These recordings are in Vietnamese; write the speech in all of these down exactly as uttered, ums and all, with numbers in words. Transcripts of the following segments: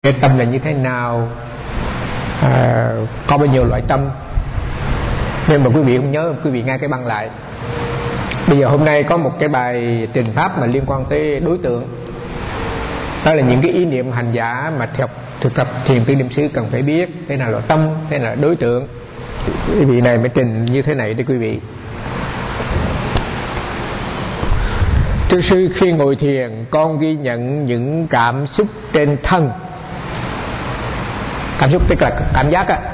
Cái tâm là như thế nào, à, có bao nhiêu loại tâm. Nên mà quý vị không nhớ, quý vị nghe cái băng lại. Bây giờ hôm nay có một cái bài trình pháp mà liên quan tới đối tượng. Đó là những cái ý niệm hành giả mà theo thực tập thiền tư niệm xứ cần phải biết. Thế nào là tâm, thế nào là đối tượng. Quý vị này mới trình như thế này để quý vị. Thưa sư, khi ngồi thiền con ghi nhận những cảm xúc trên thân. Cảm xúc tức là cảm giác á.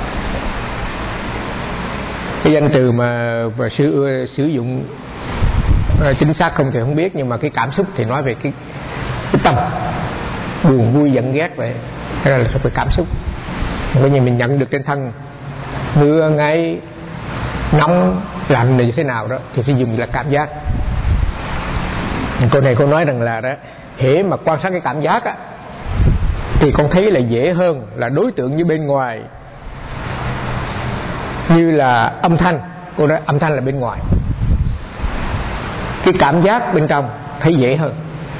Cái danh từ mà và sư ưa sử dụng uh, chính xác không thì không biết, nhưng mà cái cảm xúc thì nói về cái, cái tâm, buồn vui giận ghét vậy. Thế là phải cảm xúc. Bây giờ mình nhận được trên thân mưa ngay nóng lạnh này như thế nào đó thì phải dùng là cảm giác. Cô này cô nói rằng là đó, hễ mà quan sát cái cảm giác á thì con thấy là dễ hơn là đối tượng như bên ngoài, như là âm thanh. Cô nói âm thanh là bên ngoài, cái cảm giác bên trong thấy dễ hơn.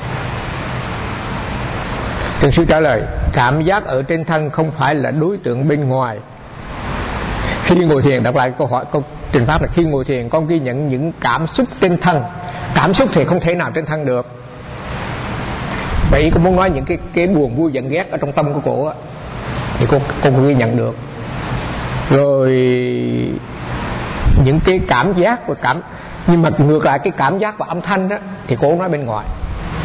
Thiền sư trả lời, cảm giác ở trên thân không phải là đối tượng bên ngoài. Khi ngồi thiền, đọc lại câu hỏi câu trình pháp là khi ngồi thiền con ghi nhận những cảm xúc trên thân. Cảm xúc thì không thể nào trên thân được. Vậy cô muốn nói những cái, cái buồn vui giận ghét ở trong tâm của cô á, thì cô, cô ghi nhận được. Rồi những cái cảm giác và cảm, nhưng mà ngược lại cái cảm giác và âm thanh đó thì cô nói bên ngoài.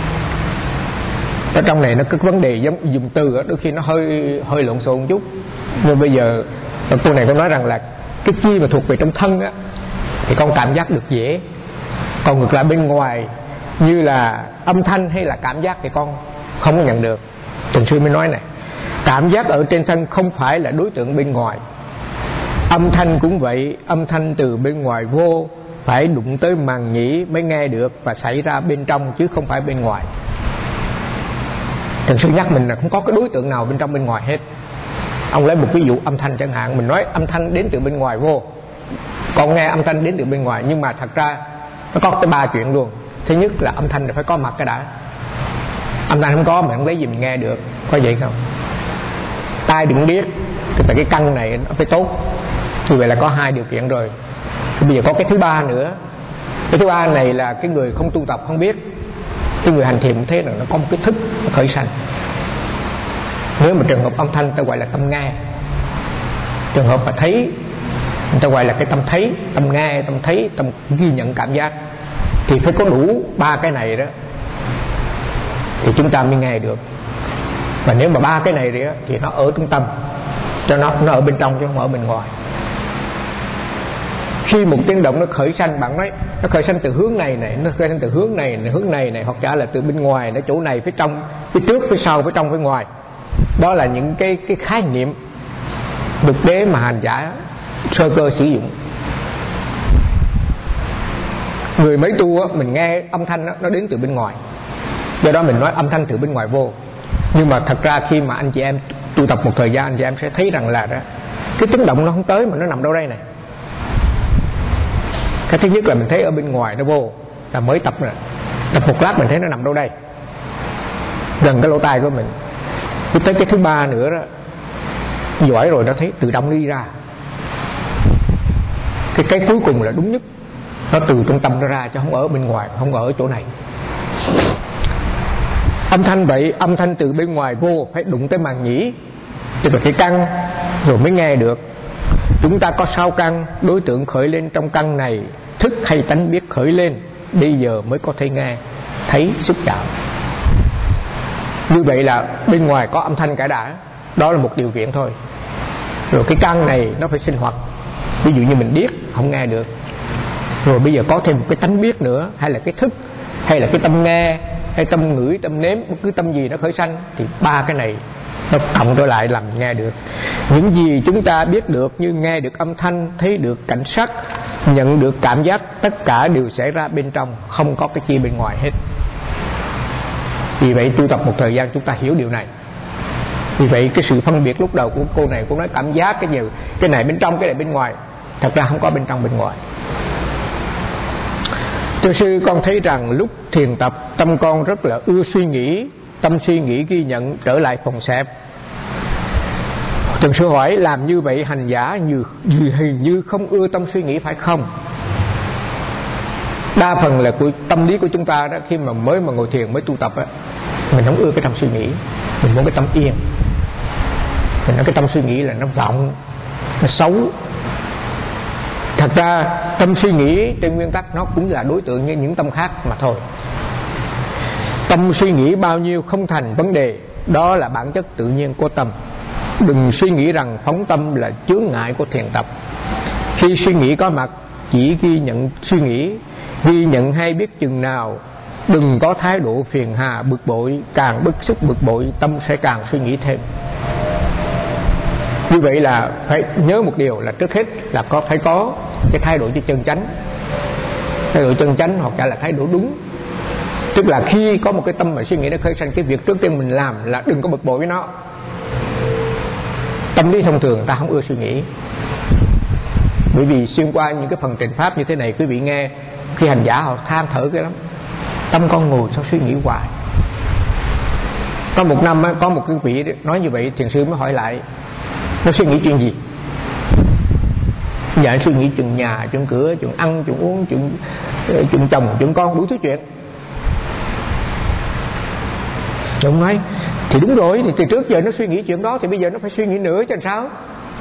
Ở trong này nó có vấn đề giống dùng từ đó, đôi khi nó hơi hơi lộn xộn một chút. Nhưng bây giờ cô này có nói rằng là cái chi mà thuộc về trong thân á thì con cảm giác được dễ, còn ngược lại bên ngoài như là âm thanh hay là cảm giác thì con không có nhận được. Thiền sư mới nói này, cảm giác ở trên thân không phải là đối tượng bên ngoài. Âm thanh cũng vậy, âm thanh từ bên ngoài vô phải đụng tới màng nhĩ mới nghe được và xảy ra bên trong chứ không phải bên ngoài. Thiền sư nhắc mình là không có cái đối tượng nào bên trong bên ngoài hết. Ông lấy một ví dụ âm thanh chẳng hạn, mình nói âm thanh đến từ bên ngoài vô, còn nghe âm thanh đến từ bên ngoài, nhưng mà thật ra nó có tới ba chuyện luôn. Thứ nhất là âm thanh là phải có mặt cái đã. Âm thanh không có mình không lấy gì mình nghe được, có vậy không? Tai đừng biết, tức là cái căn này nó phải tốt. Như vậy là có hai điều kiện rồi. Bây giờ có cái thứ ba nữa. Cái thứ ba này là cái người không tu tập không biết. Cái người hành thiền cũng thế là nó có một cái thức nó khởi sanh. Nếu mà trường hợp âm thanh ta gọi là tâm nghe. Trường hợp mà thấy người ta gọi là cái tâm thấy, tâm nghe, tâm thấy, tâm ghi nhận cảm giác. Thì phải có đủ ba cái này đó thì chúng ta mới nghe được. Và nếu mà ba cái này đó, thì nó ở trung tâm, cho nó nó ở bên trong chứ không ở bên ngoài. Khi một tiếng động nó khởi sanh, bạn nói nó khởi sanh từ hướng này này, nó khởi sanh từ hướng này này, hướng này này, hoặc giả là từ bên ngoài, nó chỗ này, phía trong, phía trước, phía sau, phía trong, phía ngoài. Đó là những cái cái khái niệm thực tế mà hành giả sơ cơ sử dụng. Người mới tu á, mình nghe âm thanh đó, nó đến từ bên ngoài, do đó mình nói âm thanh từ bên ngoài vô. Nhưng mà thật ra khi mà anh chị em tu tập một thời gian, anh chị em sẽ thấy rằng là đó, cái tiếng động nó không tới mà nó nằm đâu đây này. Cái thứ nhất là mình thấy ở bên ngoài nó vô, là mới tập rồi. Tập một lát mình thấy nó nằm đâu đây, gần cái lỗ tai của mình. Cái tới cái thứ ba nữa đó, giỏi rồi nó thấy tự động đi ra. Cái cái cuối cùng là đúng nhất, nó từ trong tâm nó ra chứ không ở bên ngoài, không ở chỗ này. Âm thanh vậy, âm thanh từ bên ngoài vô phải đụng tới màng nhĩ, tức là cái căn, rồi mới nghe được. Chúng ta có sáu căn, đối tượng khởi lên trong căn này, thức hay tánh biết khởi lên, bây giờ mới có thể nghe, thấy, xúc chạm. Như vậy là bên ngoài có âm thanh cả đã, đó là một điều kiện thôi. Rồi cái căn này nó phải sinh hoạt. Ví dụ như mình biết không nghe được, rồi bây giờ có thêm một cái tánh biết nữa, hay là cái thức, hay là cái tâm nghe, hay tâm ngửi, tâm nếm, bất cứ tâm gì nó khởi sanh, thì ba cái này nó cộng trở lại làm nghe được. Những gì chúng ta biết được như nghe được âm thanh, thấy được cảnh sắc, nhận được cảm giác, tất cả đều xảy ra bên trong, không có cái chi bên ngoài hết. Vì vậy tu tập một thời gian chúng ta hiểu điều này. Vì vậy cái sự phân biệt lúc đầu của cô này, cô nói cảm giác cái nhiều, cái này bên trong, cái này bên ngoài, thật ra không có bên trong bên ngoài. Thưa sư, con thấy rằng lúc thiền tập tâm con rất là ưa suy nghĩ, tâm suy nghĩ ghi nhận trở lại phòng xẹp. Trần Sư hỏi làm như vậy hành giả như, như hình như không ưa tâm suy nghĩ phải không? Đa phần là của tâm lý của chúng ta đó, khi mà mới mà ngồi thiền mới tu tập á, mình không ưa cái tâm suy nghĩ, mình muốn cái tâm yên. Mình nói cái tâm suy nghĩ là nó vọng, nó xấu. Thật ra tâm suy nghĩ trên nguyên tắc nó cũng là đối tượng như những tâm khác mà thôi. Tâm suy nghĩ bao nhiêu không thành vấn đề, đó là bản chất tự nhiên của tâm. Đừng suy nghĩ rằng phóng tâm là chướng ngại của thiền tập. Khi suy nghĩ có mặt, chỉ ghi nhận suy nghĩ, ghi nhận hay biết chừng nào. Đừng có thái độ phiền hà bực bội, càng bức xúc bực bội tâm sẽ càng suy nghĩ thêm. Như vậy là phải nhớ một điều là trước hết là có phải có cái thái độ cho chân chánh. Thái độ chân chánh hoặc là thái độ đúng. Tức là khi có một cái tâm mà suy nghĩ nó khởi sanh, cái việc trước tiên mình làm là đừng có bực bội với nó. Tâm lý thông thường ta không ưa suy nghĩ, bởi vì xuyên qua những cái phần trình pháp như thế này, quý vị nghe khi hành giả họ than thở cái lắm. Tâm con ngồi sao suy nghĩ hoài. Có một năm có một cái vị nói như vậy, thiền sư mới hỏi lại nó suy nghĩ chuyện gì? Dạ suy nghĩ chuyện nhà, chuyện cửa, chuyện ăn, chuyện uống, chuyện, chuyện chồng, chuyện con, đủ thứ chuyện. Ông nói thì đúng rồi, thì từ trước giờ nó suy nghĩ chuyện đó, thì bây giờ nó phải suy nghĩ nữa chứ làm sao.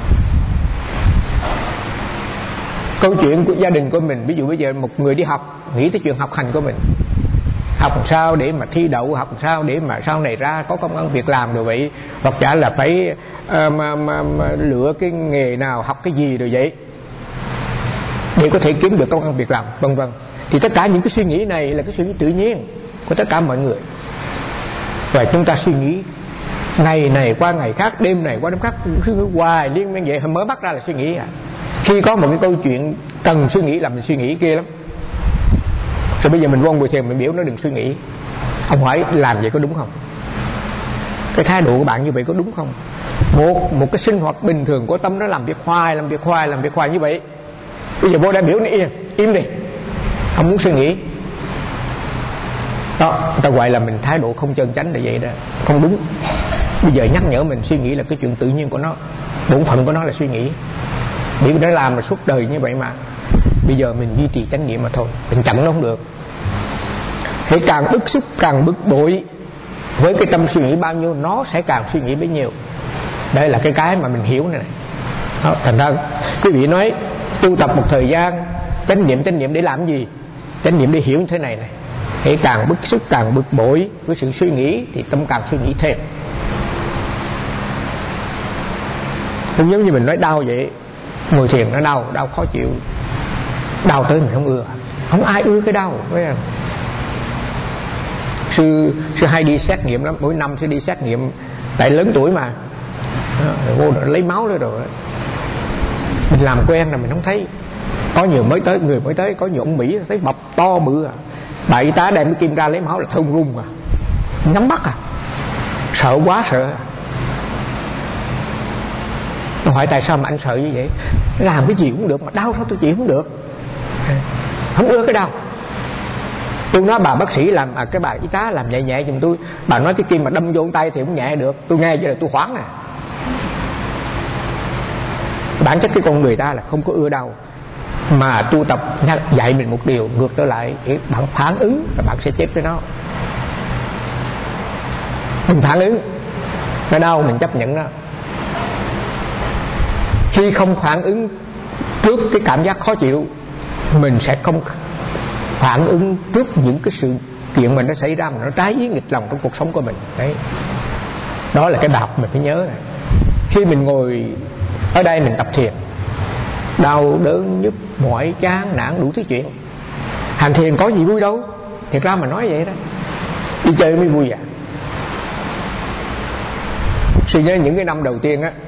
Câu chuyện của gia đình của mình, ví dụ bây giờ một người đi học, nghĩ tới chuyện học hành của mình, học làm sao để mà thi đậu, học làm sao để mà sau này ra có công ăn việc làm rồi vậy, hoặc giả là phải uh, mà, mà, mà lựa cái nghề nào, học cái gì rồi vậy để có thể kiếm được công ăn việc làm, vân vân. Thì tất cả những cái suy nghĩ này là cái suy nghĩ tự nhiên của tất cả mọi người. Và chúng ta suy nghĩ ngày này qua ngày khác, đêm này qua đêm khác, suy nghĩ hoài liên miên vậy, mới bắt ra là suy nghĩ à. Khi có một cái câu chuyện cần suy nghĩ là mình suy nghĩ kia lắm. Rồi bây giờ mình vong buổi thiền mình biểu nó đừng suy nghĩ. Ông hỏi làm vậy có đúng không? Cái thái độ của bạn như vậy có đúng không? Một, một cái sinh hoạt bình thường của tâm nó làm việc hoài, làm việc hoài, làm việc hoài như vậy. Bây giờ vô đại biểu nó yên, im đi, không muốn suy nghĩ. Đó, người ta gọi là mình thái độ không chân chánh là vậy đó, không đúng. Bây giờ nhắc nhở mình suy nghĩ là cái chuyện tự nhiên của nó, bổn phận của nó là suy nghĩ. Vì nó làm mà suốt đời như vậy mà. Bây giờ mình duy trì chánh niệm mà thôi, mình chặn nó không được. Thế càng bức xúc, càng bực bội với cái tâm suy nghĩ bao nhiêu, nó sẽ càng suy nghĩ bấy nhiêu. Đây là cái cái mà mình hiểu này, này. Đó, thành ra quý vị nói tu tập một thời gian, chánh niệm chánh niệm để làm gì? Chánh niệm để hiểu như thế này này. Thế càng bức xúc, càng bực bội với sự suy nghĩ thì tâm càng suy nghĩ thêm. Không giống như mình nói đau vậy, ngồi thiền nó đau, đau khó chịu, đau tới mình không ưa. Không ai ưa cái đau, phải không? Sư, sư hay đi xét nghiệm lắm, mỗi năm sư đi xét nghiệm, tại lớn tuổi mà, vô rồi lấy máu rồi rồi. Mình làm quen là mình không thấy. Có nhiều mới tới, người mới tới, có nhiều ông Mỹ thấy bập to bự à. Bà y tá đem cái kim ra lấy máu là thơm rung à, nhắm mắt à, sợ quá sợ. Tôi hỏi tại sao mà anh sợ như vậy? Làm cái gì cũng được mà đau thôi tôi chịu không được, không ưa cái đau. Tôi nói bà bác sĩ làm, à, cái bà y tá làm nhẹ nhẹ giùm tôi. Bà nói cái kim mà đâm vô tay thì cũng nhẹ được. Tôi nghe vậy là tôi hoảng à. Bản chất cái con người ta là không có ưa đau. Mà tu tập dạy mình một điều ngược trở lại, bạn phản ứng và bạn sẽ chết với nó. Mình phản ứng, nó đau mình chấp nhận nó. Khi không phản ứng trước cái cảm giác khó chịu, mình sẽ không phản ứng trước những cái sự kiện mà nó xảy ra mà nó trái ý nghịch lòng trong cuộc sống của mình. Đấy, đó là cái bài học mình phải nhớ này. Khi mình ngồi ở đây mình tập thiền, đau đớn nhức mỏi chán nản đủ thứ chuyện. Hành thiền có gì vui đâu, thiệt ra mà nói vậy đó, đi chơi mới vui à. Sư nhớ những cái năm đầu tiên á,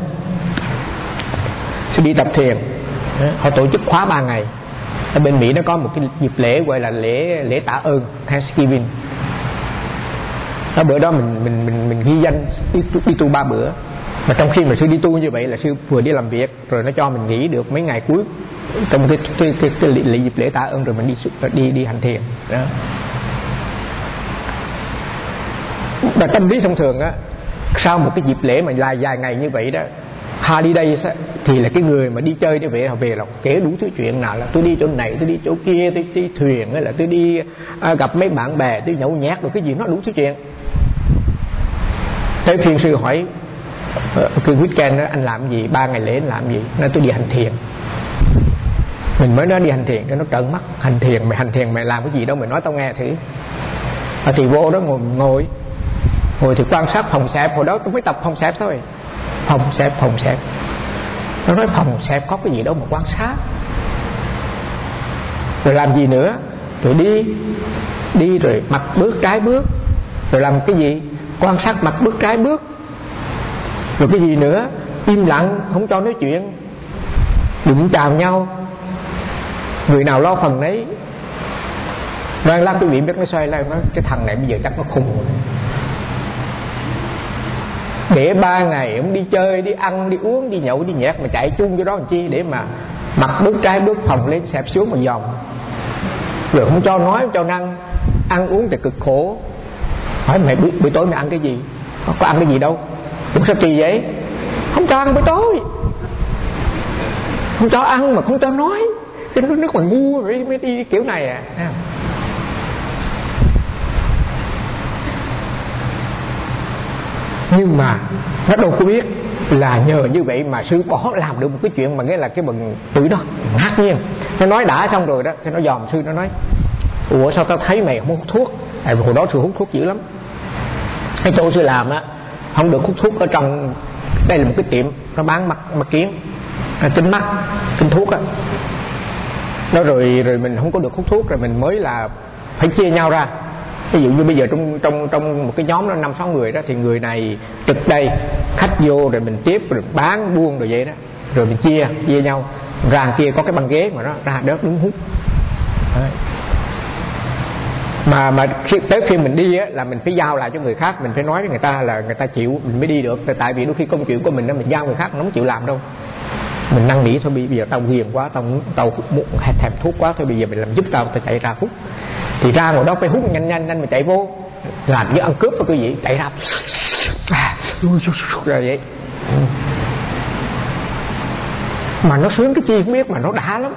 sư đi tập thiền, họ tổ chức khóa ba ngày. Ở bên Mỹ nó có một cái dịp lễ gọi là lễ lễ tạ ơn, Thanksgiving. Đó, bữa đó mình mình mình mình ghi danh đi, đi tu ba bữa. Mà trong khi mà sư đi tu như vậy là sư vừa đi làm việc rồi nó cho mình nghỉ được mấy ngày cuối trong cái cái cái, cái lễ dịp lễ tạ ơn, rồi mình đi đi đi hành thiền đó. Và tâm lý thông thường á, sau một cái dịp lễ mà dài dài ngày như vậy đó, holidays á, thì là cái người mà đi chơi đi về họ về là kể đủ thứ chuyện, nào là tôi đi chỗ này, tôi đi chỗ kia, tôi đi thuyền, hay là tôi đi à, gặp mấy bạn bè, tôi nhậu nhẹt rồi cái gì nó đủ thứ chuyện. Tới phiên sư hỏi cứ weekend đó anh làm gì, ba ngày lễ anh làm gì? Nói tôi đi hành thiền. Mình mới nói đi hành thiền cho nó trợn mắt. Hành thiền mày hành thiền mày làm cái gì đâu, mày nói tao nghe thử. À, thì vô đó ngồi ngồi ngồi thì quan sát phòng xẹp. Hồi đó tôi mới tập phòng xẹp thôi. Phòng xẹp phòng xẹp. Nó nói phòng xẹp có cái gì đâu mà quan sát. Rồi làm gì nữa? Rồi đi đi rồi mặt bước trái bước. Rồi làm cái gì? Quan sát mặt bước trái bước. Rồi cái gì nữa? Im lặng không cho nói chuyện, đụng chào nhau, người nào lo phần đấy. Rồi lát quý vị biết nó xoay lại nói cái thằng này bây giờ chắc nó khùng rồi. Để ba ngày ông đi chơi, đi ăn, đi uống, đi nhậu, đi nhẹt mà chạy chung cho đó làm chi? Để mà mặt bước trái bước phòng lên xẹp xuống một vòng. Rồi không cho nói, không cho năng. Ăn uống thì cực khổ. Hỏi mày buổi, buổi tối mày ăn cái gì? Có ăn cái gì đâu. Ủa sao kỳ vậy? Không cho ăn buổi tối. Không cho ăn mà không cho nói. Cái nước nước mà ngu mới, mới đi kiểu này à. Nhưng mà nó đâu có biết là nhờ như vậy mà sư có làm được một cái chuyện mà nghĩa là cái bần tuổi đó ngạc nhiên. Nó nói đã xong rồi đó, thì nó dòm sư, nó nói ủa sao tao thấy mày không hút thuốc? Tại vì hồi đó sư hút thuốc dữ lắm. Cái chỗ sư làm á không được hút thuốc ở trong. Đây là một cái tiệm nó bán mắt mắt kiến, kính mắt, kính thuốc á. Đó rồi rồi mình không có được hút thuốc, rồi mình mới là phải chia nhau ra. Ví dụ như bây giờ trong trong trong một cái nhóm đó năm sáu người đó, thì người này trực đây, khách vô rồi mình tiếp, rồi bán buôn rồi vậy đó, rồi mình chia chia nhau. Ra kia có cái băng ghế mà nó ra đó đứng hút. Đấy. Mà mà khi, tới khi mình đi á, là mình phải giao lại cho người khác, mình phải nói với người ta là người ta chịu mình mới đi được. Tại vì đôi khi công chuyện của mình đó, mình giao người khác nó không chịu làm đâu. Mình năn nỉ thôi, bây giờ tao ghiền quá, tao tao muốn thèm thuốc quá, thôi bây giờ mình làm giúp tao, tao chạy ra hút. Thì ra ngồi đó phải hút nhanh nhanh nhanh mà chạy vô, làm như ăn cướp với quý vị, chạy ra rồi vậy. Mà nó sướng cái chi không biết mà nó đã lắm.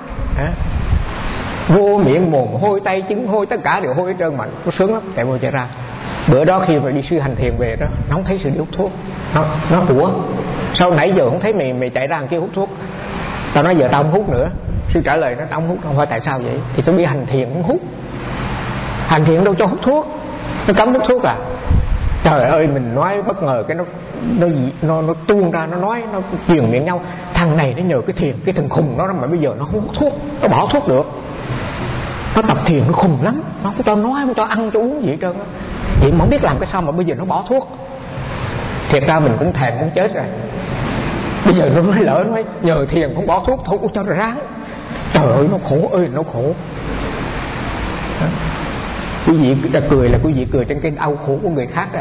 Vô miệng mồm hôi, tay chân hôi, tất cả đều hôi hết trơn mà nó sướng lắm, chạy vô chạy ra. Bữa đó khi mà đi sư hành thiền về đó, nó không thấy sự đi hút thuốc. Nó nó ủa sao nãy giờ không thấy mày mày chạy ra kia hút thuốc? Tao nói giờ tao không hút nữa. Sư trả lời nó tao không hút. Không phải tại sao vậy? Thì tôi đi hành thiền không hút. Hành thiền đâu cho hút thuốc, nó cấm hút thuốc à? Trời ơi, mình nói bất ngờ cái nó nó nó nó tuôn ra, nó nói nó truyền miệng nhau, thằng này nó nhờ cái thiền, cái thằng khùng nó mà bây giờ nó không hút thuốc, nó bỏ thuốc được. Nó tập thiền nó khùng lắm, nó không cho nói, không cho ăn cho uống gì hết trơn á. Vậy mà không biết làm cái sao mà bây giờ nó bỏ thuốc. Thiệt ra mình cũng thèm muốn chết rồi. Bây giờ nó nói lỡ nói nhờ thiền không bỏ thuốc, thôi cho nó ráng. Trời ơi nó khổ ơi nó khổ. Đó. Quý vị đã cười là quý vị cười trên cái đau khổ của người khác đó.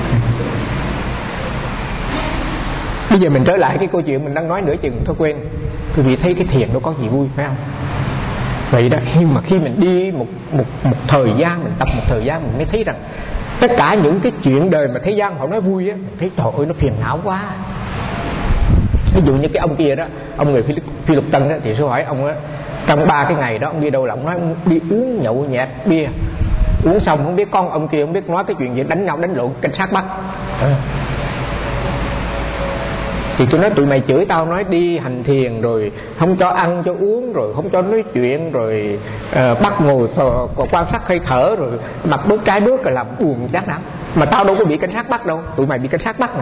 Bây giờ mình trở lại cái câu chuyện mình đang nói nửa chừng thôi quên. Quý vị thấy cái thiền đâu có gì vui phải không? Vậy đó, nhưng mà khi mình đi một, một, một thời gian, mình tập một thời gian, mình mới thấy rằng tất cả những cái chuyện đời mà thế gian họ nói vui á, mình thấy trời ơi nó phiền não quá. Ví dụ như cái ông kia đó, ông người Phi, Phi Lục Tân đó, thì tôi hỏi ông á, trong ba cái ngày đó ông đi đâu là ông nói ông đi uống nhậu nhẹt bia, uống xong không biết con ông kia không biết nói cái chuyện gì, đánh nhau đánh lộn, cảnh sát bắt. À. Thì tôi nói tụi mày chửi tao nói đi hành thiền rồi không cho ăn cho uống, rồi không cho nói chuyện, rồi uh, bắt ngồi uh, quan sát hơi thở, rồi mặt bước trái bước rồi làm buồn chắc lắm. Mà tao đâu có bị cảnh sát bắt đâu, tụi mày bị cảnh sát bắt này.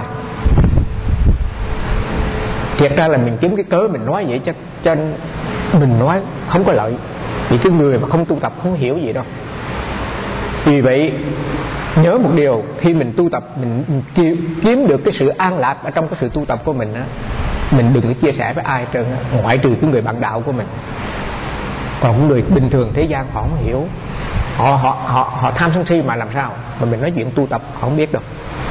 Thiệt ra là mình kiếm cái cớ mình nói vậy cho, cho mình nói không có lợi. Vì cái người mà không tu tập không hiểu gì đâu. Vì vậy nhớ một điều, khi mình tu tập mình kiếm được cái sự an lạc ở trong cái sự tu tập của mình á, mình đừng có chia sẻ với ai hết trơn á, ngoại trừ cái người bạn đạo của mình. Còn người bình thường thế gian họ không hiểu, họ họ họ họ tham sân si mà làm sao mà mình nói chuyện tu tập họ không biết đâu.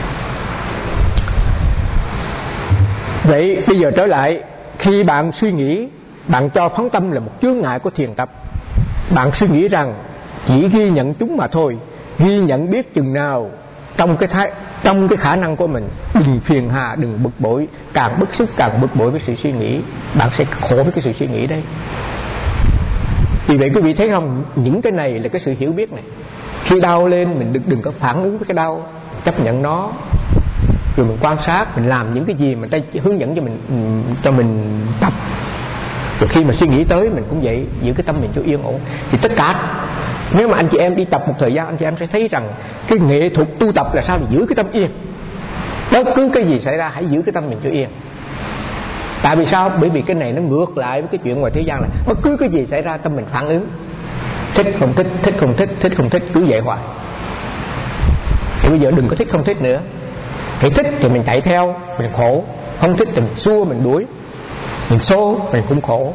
Vậy bây giờ trở lại, khi bạn suy nghĩ bạn cho phóng tâm là một chướng ngại của thiền tập, bạn suy nghĩ rằng chỉ ghi nhận chúng mà thôi, ghi nhận biết chừng nào trong cái thái trong cái khả năng của mình đừng phiền hà, đừng bực bội. Càng bức xúc càng bực bội với sự suy nghĩ, bạn sẽ khổ với cái sự suy nghĩ đấy. Vì vậy quý vị thấy không, những cái này là cái sự hiểu biết này. Khi đau lên mình đừng, đừng có phản ứng với cái đau, chấp nhận nó, rồi mình quan sát, mình làm những cái gì mà ta hướng dẫn cho mình cho mình tập. Rồi khi mà suy nghĩ tới mình cũng vậy, giữ cái tâm mình cho yên ổn. Thì tất cả, nếu mà anh chị em đi tập một thời gian, anh chị em sẽ thấy rằng cái nghệ thuật tu tập là sao để giữ cái tâm yên. Bất cứ cái gì xảy ra hãy giữ cái tâm mình cho yên. Tại vì sao? Bởi vì cái này nó ngược lại với cái chuyện ngoài thế gian này. Bất cứ cái gì xảy ra tâm mình phản ứng, thích không thích, thích không thích, thích không thích, cứ vậy hoài. Thì bây giờ đừng có thích không thích nữa. Hãy thích thì mình chạy theo, mình khổ. Không thích thì mình xua, mình đuổi, mình xô, mình cũng khổ.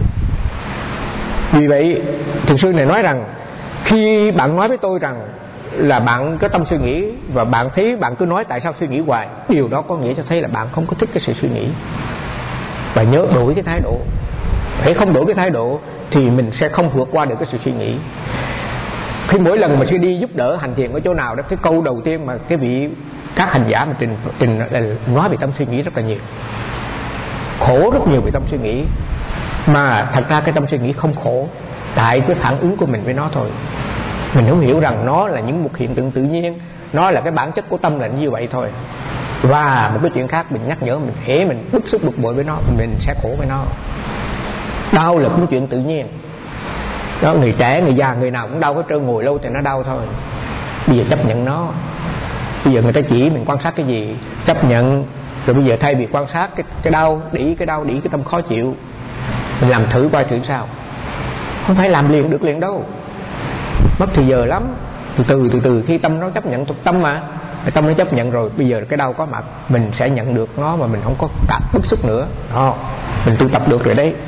Vì vậy Thiền sư này nói rằng, khi bạn nói với tôi rằng là bạn có tâm suy nghĩ, và bạn thấy bạn cứ nói tại sao suy nghĩ hoài, điều đó có nghĩa cho thấy là bạn không có thích cái sự suy nghĩ. Và nhớ đổi cái thái độ. Hãy không đổi cái thái độ thì mình sẽ không vượt qua được cái sự suy nghĩ. Khi mỗi lần mà sư đi giúp đỡ hành thiền ở chỗ nào đó, cái câu đầu tiên mà cái vị các hành giả mà trình, trình là nói về tâm suy nghĩ rất là nhiều, khổ rất nhiều về tâm suy nghĩ. Mà thật ra cái tâm suy nghĩ không khổ, tại cái phản ứng của mình với nó thôi. Mình không hiểu rằng nó là những một hiện tượng tự nhiên, nó là cái bản chất của tâm là như vậy thôi. Và một cái chuyện khác mình nhắc nhở mình, hễ mình bức xúc bực bội với nó, mình sẽ khổ với nó. Đau là cũng chuyện tự nhiên đó, người trẻ, người già, người nào cũng đau hết trơn, ngồi lâu thì nó đau thôi. Bây giờ chấp nhận nó. Bây giờ người ta chỉ mình quan sát cái gì, chấp nhận. Rồi bây giờ thay vì quan sát cái, cái đau, để ý cái đau, để ý cái tâm khó chịu, mình làm thử coi thử sao. Không phải làm liền được liền đâu, mất thời giờ lắm. Từ từ từ từ khi tâm nó chấp nhận, tâm mà tâm nó chấp nhận rồi, bây giờ cái đau có mặt, mình sẽ nhận được nó mà mình không có cảm bức xúc nữa. Đó, mình tu tập được rồi đấy.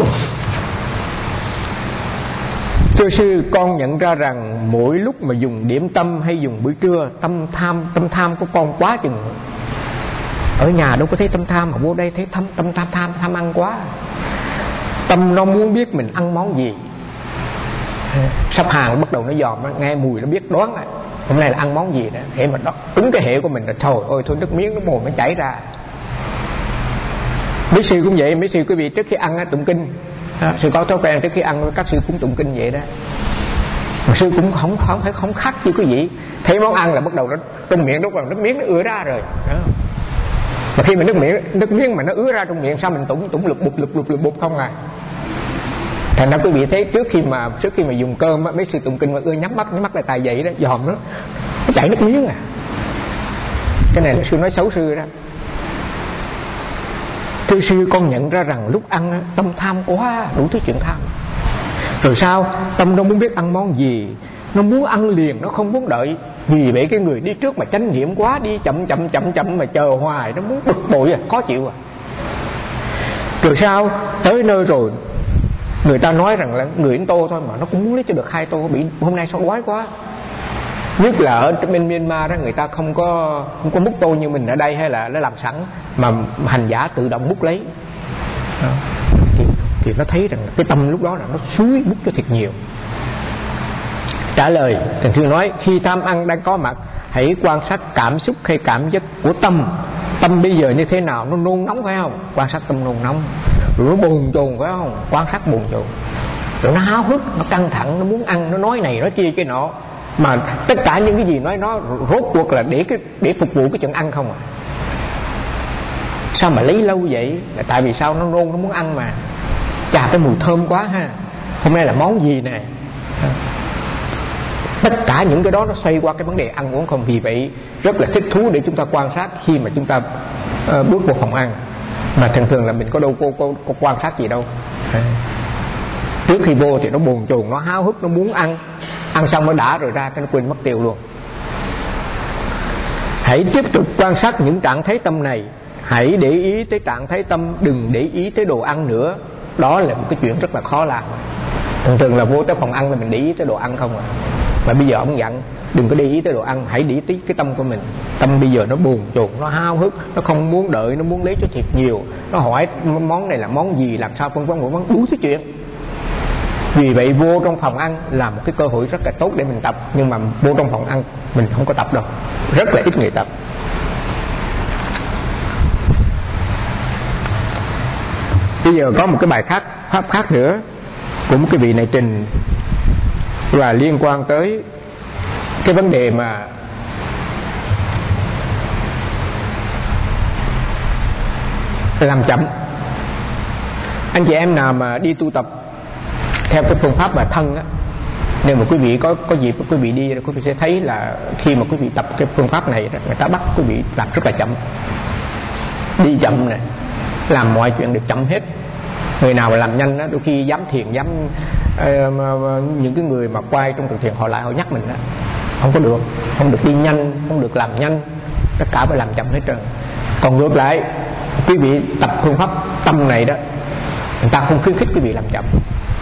Thưa sư, con nhận ra rằng mỗi lúc mà dùng điểm tâm hay dùng bữa trưa, tâm tham tâm tham của con quá chừng. Ở nhà đâu có thấy tâm tham, mà vô đây thấy tâm tâm tham tham tham ăn quá. Tâm nó muốn biết mình ăn món gì. Sắp hàng bắt đầu nó dòm, nghe mùi nó biết đoán rồi. Hôm nay là ăn món gì đó, hệ mà đó ứng cái hệ của mình là trời ơi thôi nước miếng nó mồm nó chảy ra. Mấy sư cũng vậy, mấy sư quý vị trước khi ăn tụng kinh. À, sư có thói quen trước khi ăn các sư cũng tụng kinh vậy đó. Mà sư cũng không không phải không khắc như quý vị, thấy món ăn là bắt đầu nó trong miệng lúc bằng nước miếng nó ứa ra rồi đó. Mà khi mà nước miếng nước miếng mà nó ứa ra trong miệng, sao mình tụng tụng lục bục lục bục lục bục không à. Thành ra quý vị thấy trước khi mà trước khi mà dùng cơm á, mấy sư tụng kinh mà ưa nhắm mắt nhắm mắt lại tài vậy đó, dòm nó nó chảy nước miếng à. Cái này là sư nói xấu sư đó. Thưa sư, con nhận ra rằng lúc ăn tâm tham quá, đủ thứ chuyện tham. Rồi sao? Tâm nó muốn biết ăn món gì, nó muốn ăn liền, nó không muốn đợi. Vì vậy cái người đi trước mà chánh niệm quá, đi chậm chậm chậm chậm mà chờ hoài, nó muốn bực bội à, khó chịu à. Rồi sao? Tới nơi rồi, người ta nói rằng là người đến tô thôi mà nó cũng muốn lấy cho được hai tô, bị hôm nay sao đói quá. Nhất là ở bên Myanmar đó, người ta không có không có múc tô như mình ở đây, hay là nó làm sẵn mà hành giả tự động múc lấy đó. Thì, thì nó thấy rằng cái tâm lúc đó là nó suối múc cho thiệt nhiều. Trả lời Thiền sư nói, khi tham ăn đang có mặt, hãy quan sát cảm xúc hay cảm giác của tâm. Tâm bây giờ như thế nào, nó nôn nóng phải không? Quan sát tâm nôn nóng. Rồi nó buồn chồn phải không? Quan sát buồn chồn. Rồi nó háo hức, nó căng thẳng, nó muốn ăn, nó nói này nói kia cái nọ. Mà tất cả những cái gì nói nó rốt cuộc là để cái để phục vụ cái chuyện ăn không à. Sao mà lấy lâu vậy? Là tại vì sao? Nó nôn, nó muốn ăn mà. Chà, cái mùi thơm quá ha, hôm nay là món gì nè. Tất cả những cái đó nó xoay qua cái vấn đề ăn uống không. Vì vậy rất là thích thú để chúng ta quan sát khi mà chúng ta uh, bước vào phòng ăn. Mà thường thường là mình có đâu có, có, có quan sát gì đâu. À, trước khi vô thì nó buồn chồn, nó háo hức, nó muốn ăn. Ăn xong nó đã rồi ra cái nó quên mất tiêu luôn. Hãy tiếp tục quan sát những trạng thái tâm này. Hãy để ý tới trạng thái tâm, đừng để ý tới đồ ăn nữa. Đó là một cái chuyện rất là khó làm. Thường thường là vô tới phòng ăn là mình để ý tới đồ ăn không à. Mà bây giờ ông dặn đừng có để ý tới đồ ăn, hãy để ý tới cái tâm của mình. Tâm bây giờ nó buồn chồn, nó háo hức, nó không muốn đợi, nó muốn lấy cho thiệt nhiều. Nó hỏi món này là món gì, làm sao vân vân vân vân, đủ thứ chuyện. Vì vậy vô trong phòng ăn là một cái cơ hội rất là tốt để mình tập, nhưng mà vô trong phòng ăn mình không có tập đâu, rất là ít người tập. Bây giờ có một cái bài khác, pháp khác nữa, cũng cái vị này trình là liên quan tới cái vấn đề mà làm chậm. Anh chị em nào mà đi tu tập theo cái phương pháp mà thân á, nếu mà quý vị có có dịp quý vị đi, quý vị sẽ thấy là khi mà quý vị tập cái phương pháp này, người ta bắt quý vị làm rất là chậm, đi chậm này, làm mọi chuyện được chậm hết. Người nào mà làm nhanh á, đôi khi dám thiền, dám uh, những cái người mà quay trong trường thiền họ lại họ nhắc mình đó, không có được, không được đi nhanh, không được làm nhanh, tất cả phải làm chậm hết trơn. Còn ngược lại, quý vị tập phương pháp tâm này đó, người ta không khuyến khích quý vị làm chậm,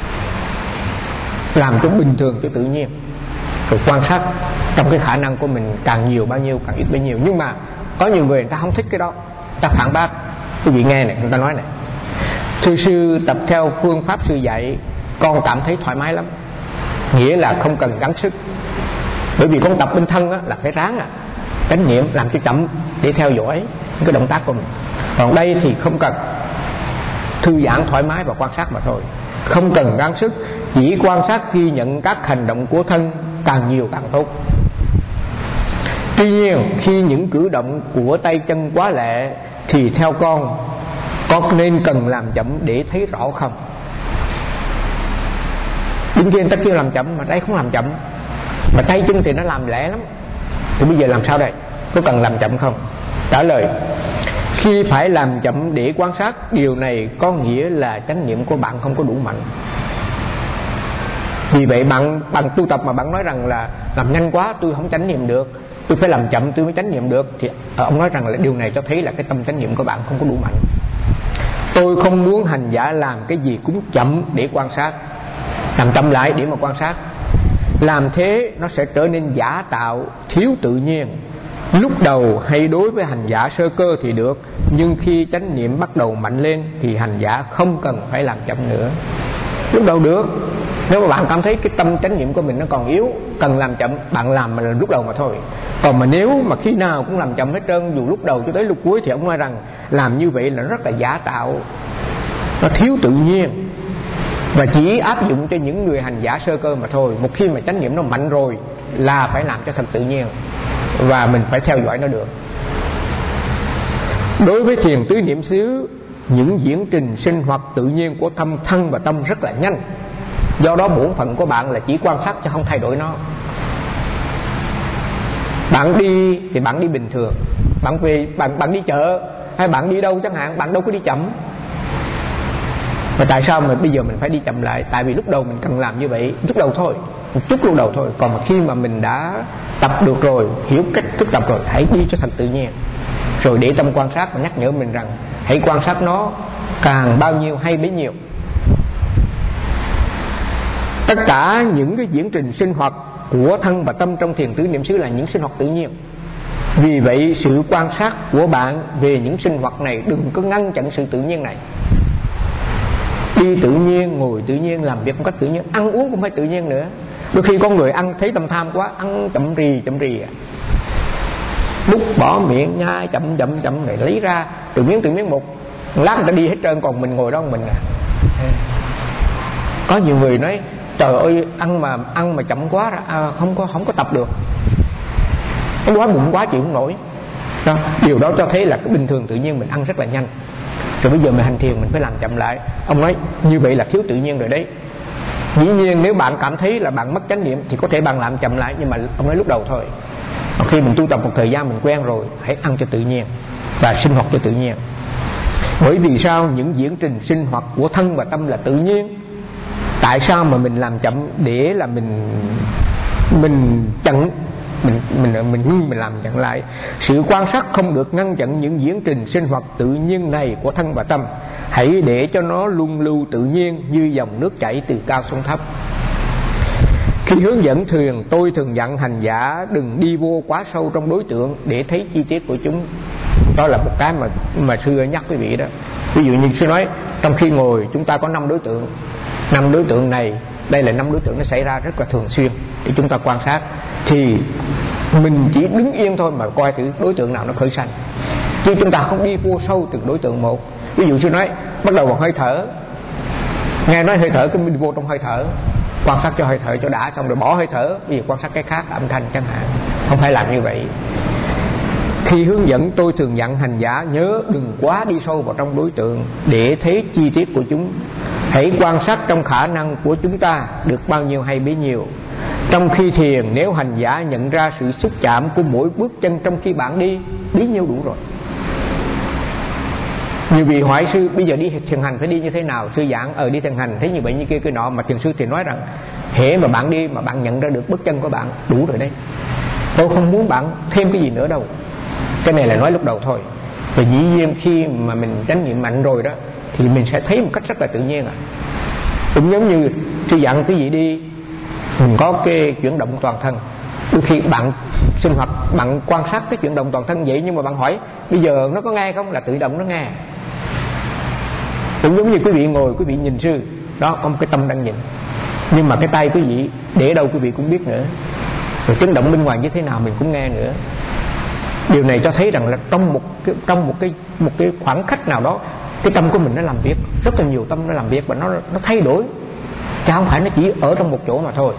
làm cho bình thường, cho tự nhiên, rồi quan sát trong cái khả năng của mình càng nhiều bao nhiêu, càng ít bấy nhiêu. Nhưng mà có nhiều người người ta không thích cái đó, người ta phản bác. Quý vị nghe này, người ta nói này: thưa sư, tập theo phương pháp sư dạy con cảm thấy thoải mái lắm, nghĩa là không cần gắng sức. Bởi vì con tập bên thân á, là phải ráng à, chánh niệm làm cho chậm để theo dõi những cái động tác của mình. Còn đây thì không cần, thư giãn thoải mái và quan sát mà thôi, không cần gắng sức, chỉ quan sát ghi nhận các hành động của thân, càng nhiều càng tốt. Tuy nhiên khi những cử động của tay chân quá lẹ thì theo con có nên cần làm chậm để thấy rõ không? Bên kia người ta kêu làm chậm mà đây không làm chậm, mà tay chân thì nó làm lẹ lắm, thì bây giờ làm sao đây? Có cần làm chậm không? Trả lời: khi phải làm chậm để quan sát, điều này có nghĩa là chánh niệm của bạn không có đủ mạnh. Vì vậy bạn bằng tu tập mà bạn nói rằng là làm nhanh quá tôi không chánh niệm được, tôi phải làm chậm tôi mới chánh niệm được, thì ông nói rằng là điều này cho thấy là cái tâm chánh niệm của bạn không có đủ mạnh. Tôi không muốn hành giả làm cái gì cũng chậm để quan sát, làm chậm lại để mà quan sát. Làm thế nó sẽ trở nên giả tạo, thiếu tự nhiên. Lúc đầu hay đối với hành giả sơ cơ thì được, nhưng khi chánh niệm bắt đầu mạnh lên thì hành giả không cần phải làm chậm nữa. Lúc đầu được, nếu mà bạn cảm thấy cái tâm chánh niệm của mình nó còn yếu, cần làm chậm, bạn làm mà là lúc đầu mà thôi. Còn mà nếu mà khi nào cũng làm chậm hết trơn, dù lúc đầu cho tới lúc cuối, thì ông nói rằng làm như vậy là rất là giả tạo, nó thiếu tự nhiên, và chỉ áp dụng cho những người hành giả sơ cơ mà thôi. Một khi mà chánh niệm nó mạnh rồi là phải làm cho thật tự nhiên, và mình phải theo dõi nó được. Đối với thiền tứ niệm xứ, những diễn trình sinh hoạt tự nhiên của tâm thân và tâm rất là nhanh. Do đó bổn phận của bạn là chỉ quan sát chứ không thay đổi nó. Bạn đi thì bạn đi bình thường, bạn về bạn bạn đi chợ hay bạn đi đâu chẳng hạn, bạn đâu có đi chậm. Mà tại sao mà bây giờ mình phải đi chậm lại? Tại vì lúc đầu mình cần làm như vậy, lúc đầu thôi, một chút lúc đầu thôi. Còn mà khi mà mình đã tập được rồi, hiểu cách thức tập rồi, hãy đi cho thật tự nhiên, rồi để tâm quan sát và nhắc nhở mình rằng hãy quan sát nó, càng bao nhiêu hay bấy nhiêu. Tất cả những cái diễn trình sinh hoạt của thân và tâm trong thiền tứ niệm xứ là những sinh hoạt tự nhiên. Vì vậy sự quan sát của bạn về những sinh hoạt này đừng có ngăn chặn sự tự nhiên này. Đi tự nhiên, ngồi tự nhiên, làm việc một cách tự nhiên, ăn uống cũng phải tự nhiên nữa. Đôi khi con người ăn thấy tâm tham quá, ăn chậm rì chậm rì à. Lúc bỏ miệng nhai chậm chậm chậm để lấy ra từ miếng từ miếng một, lát người ta đi hết trơn, còn mình ngồi đó mình à. Có nhiều người nói trời ơi, ăn mà ăn mà chậm quá à, không có không có tập được, nó đói bụng quá chịu không nổi đó. Điều đó cho thấy là cái bình thường tự nhiên mình ăn rất là nhanh, rồi bây giờ mình hành thiền mình phải làm chậm lại. Ông nói như vậy là thiếu tự nhiên rồi đấy. Dĩ nhiên nếu bạn cảm thấy là bạn mất chánh niệm thì có thể bạn làm chậm lại, nhưng mà ông nói lúc đầu thôi. Khi mình tu tập một thời gian mình quen rồi, hãy ăn cho tự nhiên và sinh hoạt cho tự nhiên. Bởi vì sao? Những diễn trình sinh hoạt của thân và tâm là tự nhiên. Tại sao mà mình làm chậm để là mình mình chặn mình mình mình mình, mình làm chặn lại? Sự quan sát không được ngăn chặn những diễn trình sinh hoạt tự nhiên này của thân và tâm. Hãy để cho nó luân lưu tự nhiên như dòng nước chảy từ cao xuống thấp. Khi hướng dẫn thuyền, tôi thường dặn hành giả đừng đi vô quá sâu trong đối tượng để thấy chi tiết của chúng. Đó là một cái mà mà sư nhắc quý vị đó. Ví dụ như sư nói trong khi ngồi chúng ta có năm đối tượng, năm đối tượng này Đây là năm đối tượng nó xảy ra rất là thường xuyên để chúng ta quan sát. Thì mình chỉ đứng yên thôi mà coi thử đối tượng nào nó khởi sanh, chứ chúng ta không đi vô sâu từng đối tượng một. Ví dụ sư nói bắt đầu bằng hơi thở, nghe nói hơi thở cái mình vô trong hơi thở, quan sát cho hơi thở cho đã, xong rồi bỏ hơi thở, bây giờ quan sát cái khác, âm thanh chẳng hạn. Không phải làm như vậy. Khi hướng dẫn tôi thường dặn hành giả nhớ đừng quá đi sâu vào trong đối tượng để thấy chi tiết của chúng. Hãy quan sát trong khả năng của chúng ta được bao nhiêu hay bấy nhiêu. Trong khi thiền, nếu hành giả nhận ra sự xúc chạm của mỗi bước chân trong khi bạn đi, bấy nhiêu đủ rồi. Nhiều vị hỏi sư bây giờ đi thiền hành phải đi như thế nào? Sư giảng ờ đi thiền hành thấy như vậy như kia kia nọ, mà thiền sư thì nói rằng hễ mà bạn đi mà bạn nhận ra được bước chân của bạn đủ rồi đấy. Tôi không muốn bạn thêm cái gì nữa đâu. Cái này là nói lúc đầu thôi. Và dĩ nhiên khi mà mình chánh niệm mạnh rồi đó thì mình sẽ thấy một cách rất là tự nhiên à. Cũng giống như sư dặn quý vị đi, mình có cái chuyển động toàn thân. Đôi khi bạn sinh hoạt, bạn quan sát cái chuyển động toàn thân vậy, nhưng mà bạn hỏi bây giờ nó có nghe không, là tự động nó nghe. Cũng giống như quý vị ngồi, quý vị nhìn sư, đó có một cái tâm đang nhìn, nhưng mà cái tay quý vị để đâu quý vị cũng biết nữa. Rồi chấn động bên ngoài như thế nào mình cũng nghe nữa. Điều này cho thấy rằng là trong một cái, trong một cái một cái khoảng khắc nào đó, cái tâm của mình nó làm việc, rất là nhiều tâm nó làm việc và nó nó thay đổi, chứ không phải nó chỉ ở trong một chỗ mà thôi.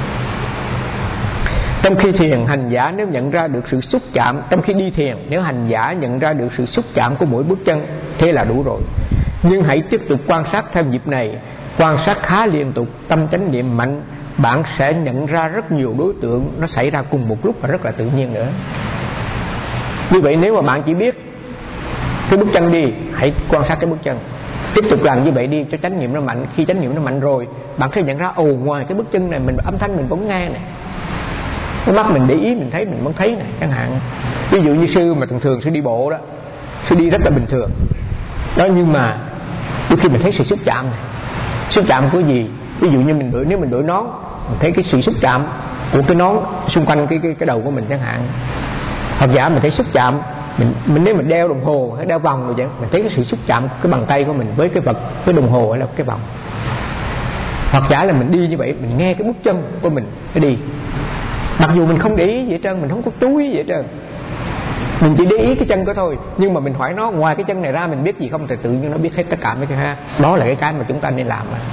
Trong khi thiền, hành giả nếu nhận ra được sự xúc chạm, trong khi đi thiền, nếu hành giả nhận ra được sự xúc chạm của mỗi bước chân, thế là đủ rồi. Nhưng hãy tiếp tục quan sát theo nhịp này, quan sát khá liên tục, tâm chánh niệm mạnh, bạn sẽ nhận ra rất nhiều đối tượng nó xảy ra cùng một lúc và rất là tự nhiên nữa. Như vậy nếu mà bạn chỉ biết cái bước chân đi, hãy quan sát cái bước chân, tiếp tục làm như vậy đi cho chánh niệm nó mạnh. Khi chánh niệm nó mạnh rồi, bạn sẽ nhận ra ồ, ngoài cái bước chân này mình âm thanh mình vẫn nghe này, cái mắt mình để ý mình thấy mình vẫn thấy này chẳng hạn. Ví dụ như sư mà thường thường sư đi bộ đó, sư đi rất là bình thường đó, nhưng mà đôi khi mình thấy sự xúc chạm này. Xúc chạm của gì? Ví dụ như mình đội, nếu mình đội nón, mình thấy cái sự xúc chạm của cái nón xung quanh cái cái, cái đầu của mình chẳng hạn. Hoặc giả mình thấy xúc chạm, mình, mình nếu mình đeo đồng hồ hay đeo vòng rồi vậy, mình thấy cái sự xúc chạm của cái bàn tay của mình với cái vật, cái đồng hồ hay là cái vòng. Hoặc giả là mình đi như vậy, mình nghe cái bước chân của mình cái đi, mặc dù mình không để ý gì hết trơn, mình không có chú ý gì hết trơn, mình chỉ để ý cái chân của thôi. Nhưng mà mình hỏi nó ngoài cái chân này ra mình biết gì không, thì tự nhiên nó biết hết tất cả mấy cái ha. Đó là cái cái mà chúng ta nên làm mà.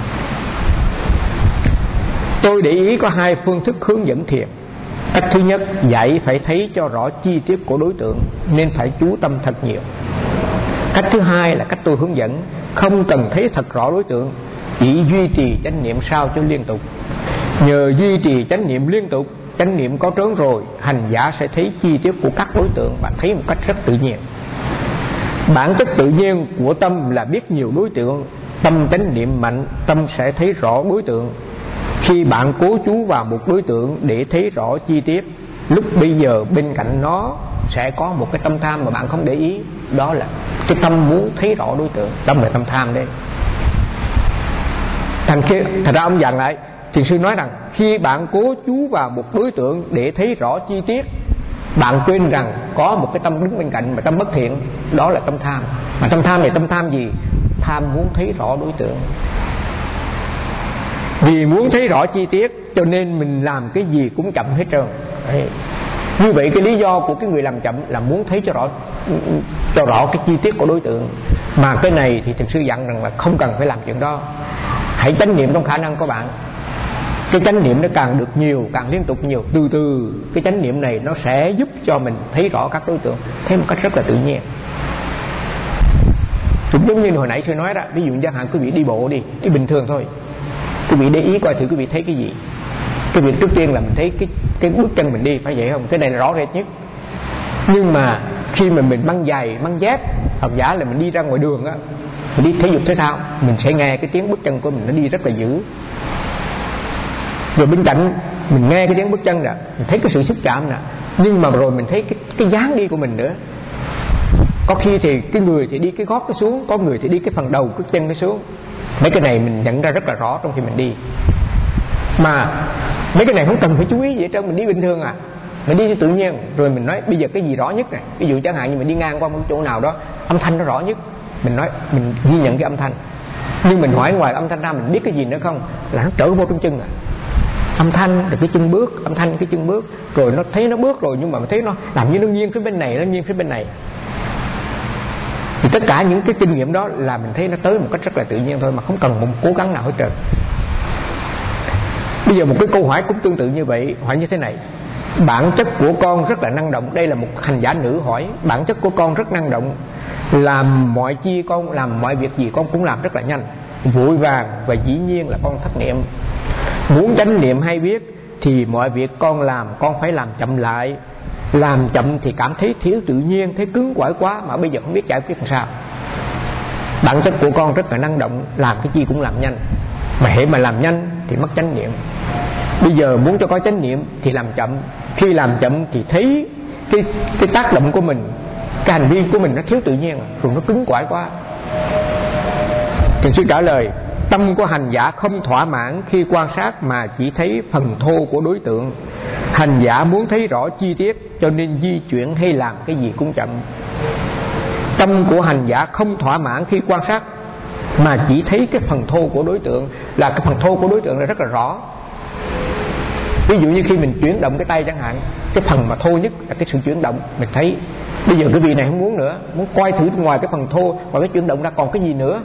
Tôi để ý có hai phương thức hướng dẫn thiền. Cách thứ nhất, dạy phải thấy cho rõ chi tiết của đối tượng, nên phải chú tâm thật nhiều. Cách thứ hai là cách tôi hướng dẫn, không cần thấy thật rõ đối tượng, chỉ duy trì chánh niệm sao cho liên tục. Nhờ duy trì chánh niệm liên tục, chánh niệm có trớn rồi, hành giả sẽ thấy chi tiết của các đối tượng, bạn thấy một cách rất tự nhiên. Bản chất tự nhiên của tâm là biết nhiều đối tượng. Tâm chánh niệm mạnh, tâm sẽ thấy rõ đối tượng. Khi bạn cố chú vào một đối tượng để thấy rõ chi tiết, lúc bây giờ bên cạnh nó sẽ có một cái tâm tham mà bạn không để ý. Đó là cái tâm muốn thấy rõ đối tượng, đó là tâm tham đấy. Thành, khi, thành ra ông dặn lại, thiền sư nói rằng khi bạn cố chú vào một đối tượng để thấy rõ chi tiết, bạn quên rằng có một cái tâm đứng bên cạnh mà tâm bất thiện, đó là tâm tham. Mà tâm tham này tâm tham gì? Tham muốn thấy rõ đối tượng. Vì muốn thấy rõ chi tiết cho nên mình làm cái gì cũng chậm hết trơn. Đấy. Như vậy cái lý do của cái người làm chậm là muốn thấy cho rõ, cho rõ cái chi tiết của đối tượng. Mà cái này thì thiền sư dặn rằng là không cần phải làm chuyện đó. Hãy chánh niệm trong khả năng của bạn. Cái chánh niệm nó càng được nhiều, càng liên tục nhiều, từ từ cái chánh niệm này nó sẽ giúp cho mình thấy rõ các đối tượng, thấy một cách rất là tự nhiên. Cũng giống như hồi nãy sư nói đó, ví dụ chẳng hạn quý vị đi bộ đi, đi bình thường thôi, quý vị để ý coi thử quý vị thấy cái gì. Cái việc trước tiên là mình thấy cái, cái bước chân mình đi, phải vậy không? Cái này là rõ rệt nhất. Nhưng mà khi mà mình mang giày, mang dép, hoặc giả là mình đi ra ngoài đường á, mình đi thể dục thể thao, mình sẽ nghe cái tiếng bước chân của mình nó đi rất là dữ. Rồi bên cạnh mình nghe cái tiếng bước chân nè, mình thấy cái sự xúc chạm nè, nhưng mà rồi mình thấy cái, cái dáng đi của mình nữa. Có khi thì cái người thì đi cái gót nó xuống, có người thì đi cái phần đầu cái chân nó xuống. Mấy cái này mình nhận ra rất là rõ trong khi mình đi. Mà mấy cái này không cần phải chú ý gì hết trơn, mình đi bình thường à, mình đi tự nhiên. Rồi mình nói bây giờ cái gì rõ nhất này, ví dụ chẳng hạn như mình đi ngang qua một chỗ nào đó, âm thanh nó rõ nhất, mình nói mình ghi nhận cái âm thanh. Nhưng mình hỏi ngoài âm thanh ra mình biết cái gì nữa không, là nó trở vô trong chân à. Âm thanh rồi cái chân bước, âm thanh cái chân bước, rồi nó thấy nó bước rồi, nhưng mà mình thấy nó làm như nó nghiêng phía bên này, nó nghiêng phía bên này. Thì tất cả những cái kinh nghiệm đó là mình thấy nó tới một cách rất là tự nhiên thôi, mà không cần một cố gắng nào hết trơn. Bây giờ một cái câu hỏi cũng tương tự như vậy, hỏi như thế này: bản chất của con rất là năng động. Đây là một hành giả nữ hỏi: bản chất của con rất năng động, làm mọi chi con, làm mọi việc gì con cũng làm rất là nhanh, vội vàng, và dĩ nhiên là con thất niệm. Muốn chánh niệm hay biết thì mọi việc con làm con phải làm chậm lại. Làm chậm thì cảm thấy thiếu tự nhiên, thấy cứng quỏi quá, mà bây giờ không biết giải quyết làm sao. Bản chất của con rất là năng động, làm cái chi cũng làm nhanh, mà hễ mà làm nhanh thì mất chánh niệm. Bây giờ muốn cho có chánh niệm thì làm chậm. Khi làm chậm thì thấy cái, cái tác động của mình, cái hành vi của mình nó thiếu tự nhiên, rồi nó cứng quỏi quá. Thiền sư trả lời: tâm của hành giả không thỏa mãn khi quan sát mà chỉ thấy phần thô của đối tượng. Hành giả muốn thấy rõ chi tiết, cho nên di chuyển hay làm cái gì cũng chậm. Tâm của hành giả không thỏa mãn khi quan sát mà chỉ thấy cái phần thô của đối tượng, là cái phần thô của đối tượng là rất là rõ. Ví dụ như khi mình chuyển động cái tay chẳng hạn, cái phần mà thô nhất là cái sự chuyển động. Mình thấy bây giờ cái vị này không muốn nữa, muốn coi thử ngoài cái phần thô, ngoài cái chuyển động ra còn cái gì nữa.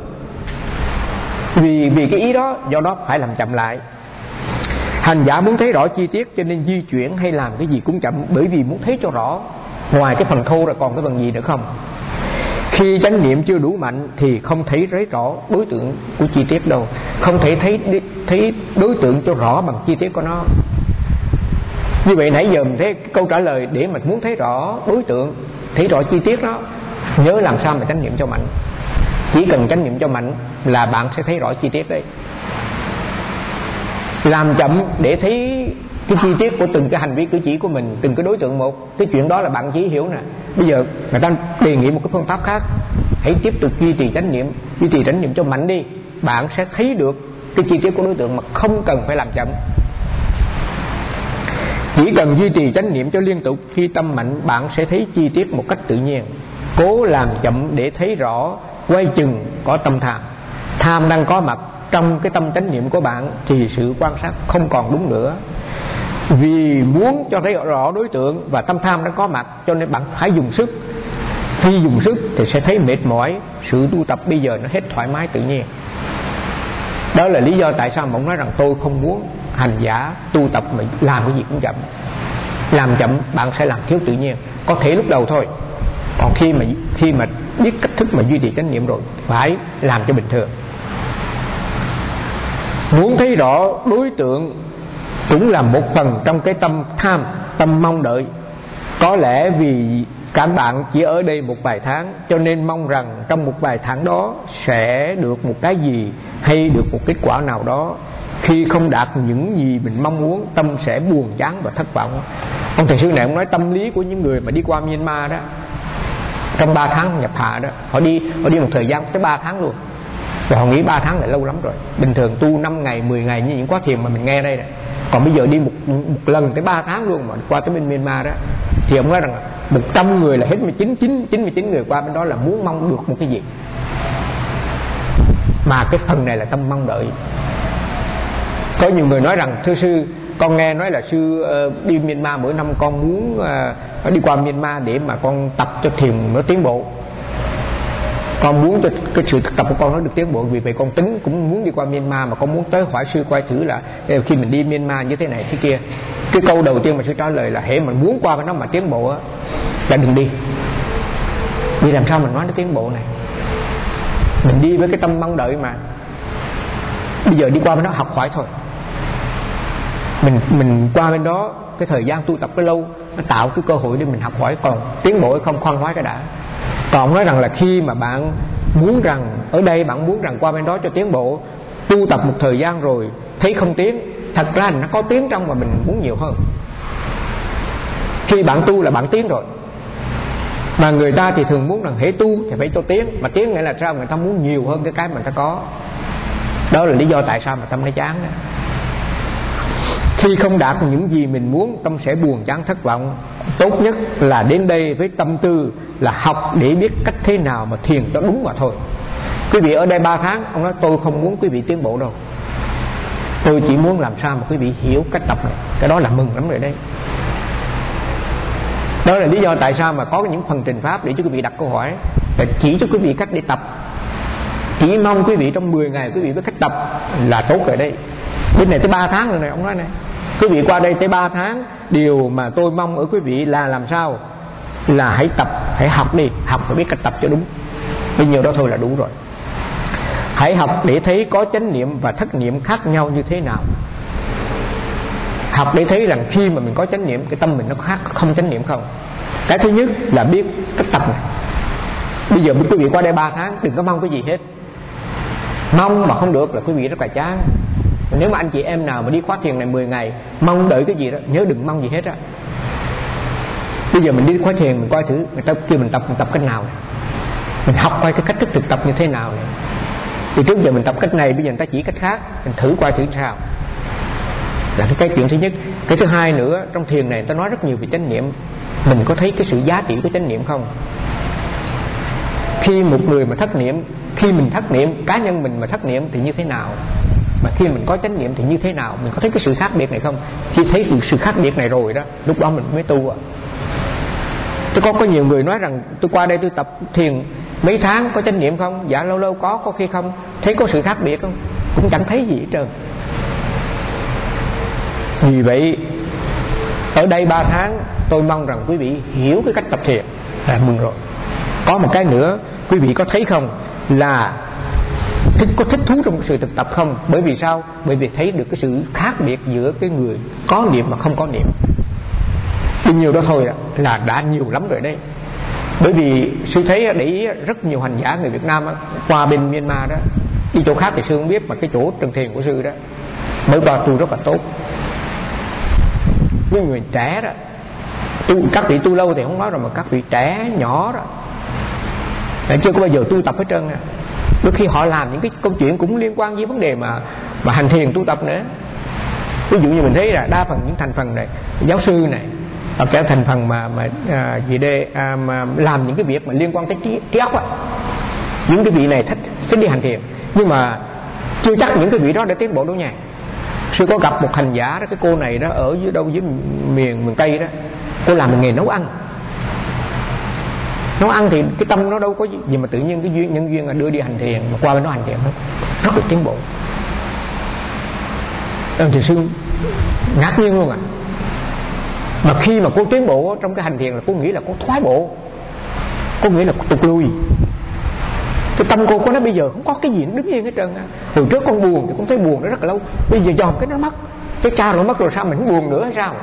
Vì vì cái ý đó, do đó phải làm chậm lại. Hành giả muốn thấy rõ chi tiết cho nên di chuyển hay làm cái gì cũng chậm, bởi vì muốn thấy cho rõ ngoài cái phần thô rồi còn cái phần gì nữa không. Khi chánh niệm chưa đủ mạnh thì không thấy thấy rõ đối tượng của chi tiết đâu, không thể thấy thấy đối tượng cho rõ bằng chi tiết của nó. Như vậy nãy giờ mình thấy câu trả lời để mà muốn thấy rõ đối tượng, thấy rõ chi tiết đó, nhớ làm sao mà chánh niệm cho mạnh. Chỉ cần chánh niệm cho mạnh là bạn sẽ thấy rõ chi tiết đấy. Làm chậm để thấy cái chi tiết của từng cái hành vi cử chỉ của mình, từng cái đối tượng một. Cái chuyện đó là bạn chỉ hiểu nè. Bây giờ người ta đề nghị một cái phương pháp khác: hãy tiếp tục duy trì chánh niệm, duy trì chánh niệm cho mạnh đi, bạn sẽ thấy được cái chi tiết của đối tượng mà không cần phải làm chậm. Chỉ cần duy trì chánh niệm cho liên tục, khi tâm mạnh bạn sẽ thấy chi tiết một cách tự nhiên. Cố làm chậm để thấy rõ, quay chừng có tâm tham. Tham đang có mặt trong cái tâm chánh niệm của bạn thì sự quan sát không còn đúng nữa. Vì muốn cho thấy rõ đối tượng và tâm tham đang có mặt, cho nên bạn phải dùng sức. Khi dùng sức thì sẽ thấy mệt mỏi. Sự tu tập bây giờ nó hết thoải mái tự nhiên. Đó là lý do tại sao mà ông nói rằng tôi không muốn hành giả tu tập mà làm cái gì cũng chậm. Làm chậm bạn sẽ làm thiếu tự nhiên. Có thể lúc đầu thôi, còn khi mà khi mà biết cách thức mà duy trì chánh niệm rồi, phải làm cho bình thường. Muốn thấy rõ đối tượng cũng là một phần trong cái tâm tham, tâm mong đợi. Có lẽ vì các bạn chỉ ở đây một vài tháng, cho nên mong rằng trong một vài tháng đó sẽ được một cái gì, hay được một kết quả nào đó. Khi không đạt những gì mình mong muốn, tâm sẽ buồn chán và thất vọng. Ông thầy sư này ông nói tâm lý của những người mà đi qua Myanmar đó, trong ba tháng nhập hạ đó, họ đi họ đi một thời gian tới ba tháng luôn. Và họ nghĩ ba tháng là lâu lắm rồi. Bình thường tu năm ngày, mười ngày như những khóa thiền mà mình nghe đây nè. Còn bây giờ đi một, một lần tới ba tháng luôn mà qua tới bên Myanmar đó. Thì ông nói rằng một trăm người là hết chín mươi chín người qua bên đó là muốn mong được một cái gì. Mà cái phần này là tâm mong đợi. Có nhiều người nói rằng thưa sư, con nghe nói là sư uh, đi Myanmar mỗi năm con muốn uh, đi qua Myanmar để mà con tập cho thiền nó tiến bộ. Con muốn cho cái sự thực tập của con nó được tiến bộ, vì vậy con tính cũng muốn đi qua Myanmar, mà con muốn tới hỏi sư coi thử là khi mình đi Myanmar như thế này thế kia. Cái câu đầu tiên mà sư trả lời là hễ mà muốn qua cái đó mà tiến bộ á là đừng đi. Vì làm sao mình nói nó tiến bộ này? Mình đi với cái tâm mong đợi mà. Bây giờ đi qua bên đó học hỏi thôi. Mình mình qua bên đó cái thời gian tu tập cái lâu, nó tạo cái cơ hội để mình học hỏi, còn tiến bộ hay không khoan nói cái đã. Còn ông nói rằng là khi mà bạn muốn rằng ở đây bạn muốn rằng qua bên đó cho tiến bộ, tu tập một thời gian rồi thấy không tiến, thật ra nó có tiến trong mà mình muốn nhiều hơn. Khi bạn tu là bạn tiến rồi. Mà người ta thì thường muốn rằng hễ tu thì phải cho tiến, mà tiến nghĩa là sao? Người ta muốn nhiều hơn cái cái mà người ta có. Đó là lý do tại sao mà tâm nó chán đó. Khi không đạt những gì mình muốn, tâm sẽ buồn chán thất vọng. Tốt nhất là đến đây với tâm tư là học để biết cách thế nào mà thiền cho đúng mà thôi. Quý vị ở đây ba tháng, ông nói tôi không muốn quý vị tiến bộ đâu, tôi chỉ muốn làm sao mà quý vị hiểu cách tập này. Cái đó là mừng lắm rồi đấy. Đó là lý do tại sao mà có những phần trình pháp để cho quý vị đặt câu hỏi, để chỉ cho quý vị cách để tập. Chỉ mong quý vị trong mười ngày quý vị biết cách tập là tốt rồi đấy. Bên này tới ba tháng rồi này, ông nói này, quý vị qua đây tới ba tháng, điều mà tôi mong ở quý vị là làm sao là hãy tập, hãy học đi, học phải biết cách tập cho đúng. Bấy nhiêu đó thôi là đủ rồi. Hãy học để thấy có chánh niệm và thất niệm khác nhau như thế nào. Học để thấy rằng khi mà mình có chánh niệm, cái tâm mình nó khác không chánh niệm không. Cái thứ nhất là biết cách tập này. Bây giờ quý vị qua đây ba tháng, đừng có mong cái gì hết. Mong mà không được là quý vị rất là chán. Nếu mà anh chị em nào mà đi khóa thiền này mười ngày mong đợi cái gì đó, nhớ đừng mong gì hết á. Bây giờ mình đi khóa thiền, mình coi thử người ta kêu mình tập, mình tập cách nào này. Mình học coi cái cách thức thực tập như thế nào này. Từ trước giờ mình tập cách này, bây giờ người ta chỉ cách khác, mình thử qua thử sao. Là cái chuyện thứ nhất. Cái thứ hai nữa, trong thiền này người ta nói rất nhiều về chánh niệm. Mình có thấy cái sự giá trị của chánh niệm không? Khi một người mà thất niệm, khi mình thất niệm, cá nhân mình mà thất niệm thì như thế nào? Mà khi mình có chánh niệm thì như thế nào? Mình có thấy cái sự khác biệt này không? Khi thấy được sự khác biệt này rồi đó, lúc đó mình mới tu à. Tôi có có nhiều người nói rằng tôi qua đây tôi tập thiền mấy tháng có chánh niệm không? Dạ lâu lâu có, có khi không. Thấy có sự khác biệt không? Cũng chẳng thấy gì hết trơn. Vì vậy ở đây ba tháng tôi mong rằng quý vị hiểu cái cách tập thiền là mừng rồi. Có một cái nữa, quý vị có thấy không là thích, có thích thú trong sự thực tập không? Bởi vì sao? Bởi vì thấy được cái sự khác biệt giữa cái người có niệm và không có niệm. Bao nhiêu đó thôi là đã nhiều lắm rồi đấy. Bởi vì sư thấy để ý rất nhiều hành giả người Việt Nam qua bên Myanmar đó, đi chỗ khác thì sư không biết, mà cái chỗ trần thiền của sư đó mới qua tu rất là tốt. Những người trẻ đó, tu, các vị tu lâu thì không nói rồi, mà các vị trẻ nhỏ đó đã chưa có bao giờ tu tập hết trơn. Đôi khi họ làm những cái câu chuyện cũng liên quan với vấn đề mà mà hành thiền tu tập nữa. Ví dụ như mình thấy là đa phần những thành phần này, giáo sư này, hoặc cả thành phần mà mà à, gì đây à, mà làm những cái việc mà liên quan tới trí, trí óc á, những cái vị này thích thích đi hành thiền, nhưng mà chưa chắc những cái vị đó để tiến bộ đâu nha. Sư có gặp một hành giả đó, cái cô này đó ở dưới đâu dưới miền miền Tây đó, cô làm nghề nấu ăn. Nấu ăn thì cái tâm nó đâu có gì mà tự nhiên cái duyên nhân duyên là đưa đi hành thiền, mà qua bên đó hành thiền nó rất là tiến bộ. Ơn thì sư ngạc nhiên luôn à. Mà khi mà cô tiến bộ trong cái hành thiền là cô nghĩ là cô thoái bộ, cô nghĩ là tụt lui. Cái tâm cô có nói bây giờ không có cái gì nó đứng yên hết trơn á. Hồi trước con buồn thì con thấy buồn nó rất là lâu, bây giờ dòm cái nó mất, cái cha nó mất rồi sao mình không buồn nữa hay sao?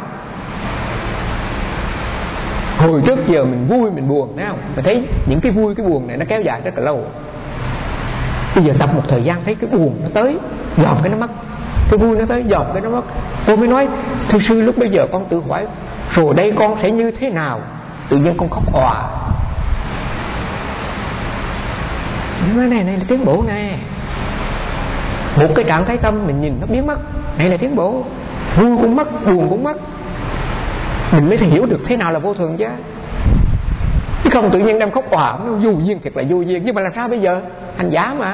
Hồi trước giờ mình vui mình buồn, thấy không? Mình thấy những cái vui cái buồn này nó kéo dài rất là lâu. Bây giờ tập một thời gian thấy cái buồn nó tới, dòm cái nó mất, cái vui nó tới, dòm cái nó mất. Cô mới nói thưa sư, lúc bây giờ con tự hỏi rồi đây con sẽ như thế nào? Tự nhiên con khóc òa. Nói này này là tiến bộ nè. Một cái trạng thái tâm mình nhìn nó biến mất, này là tiến bộ. Vui cũng mất, buồn cũng mất. Mình mới hiểu được thế nào là vô thường chứ. Chứ không tự nhiên đem khóc òa, nó vô duyên thiệt là vô duyên. Nhưng mà làm sao bây giờ? Hành giả mà.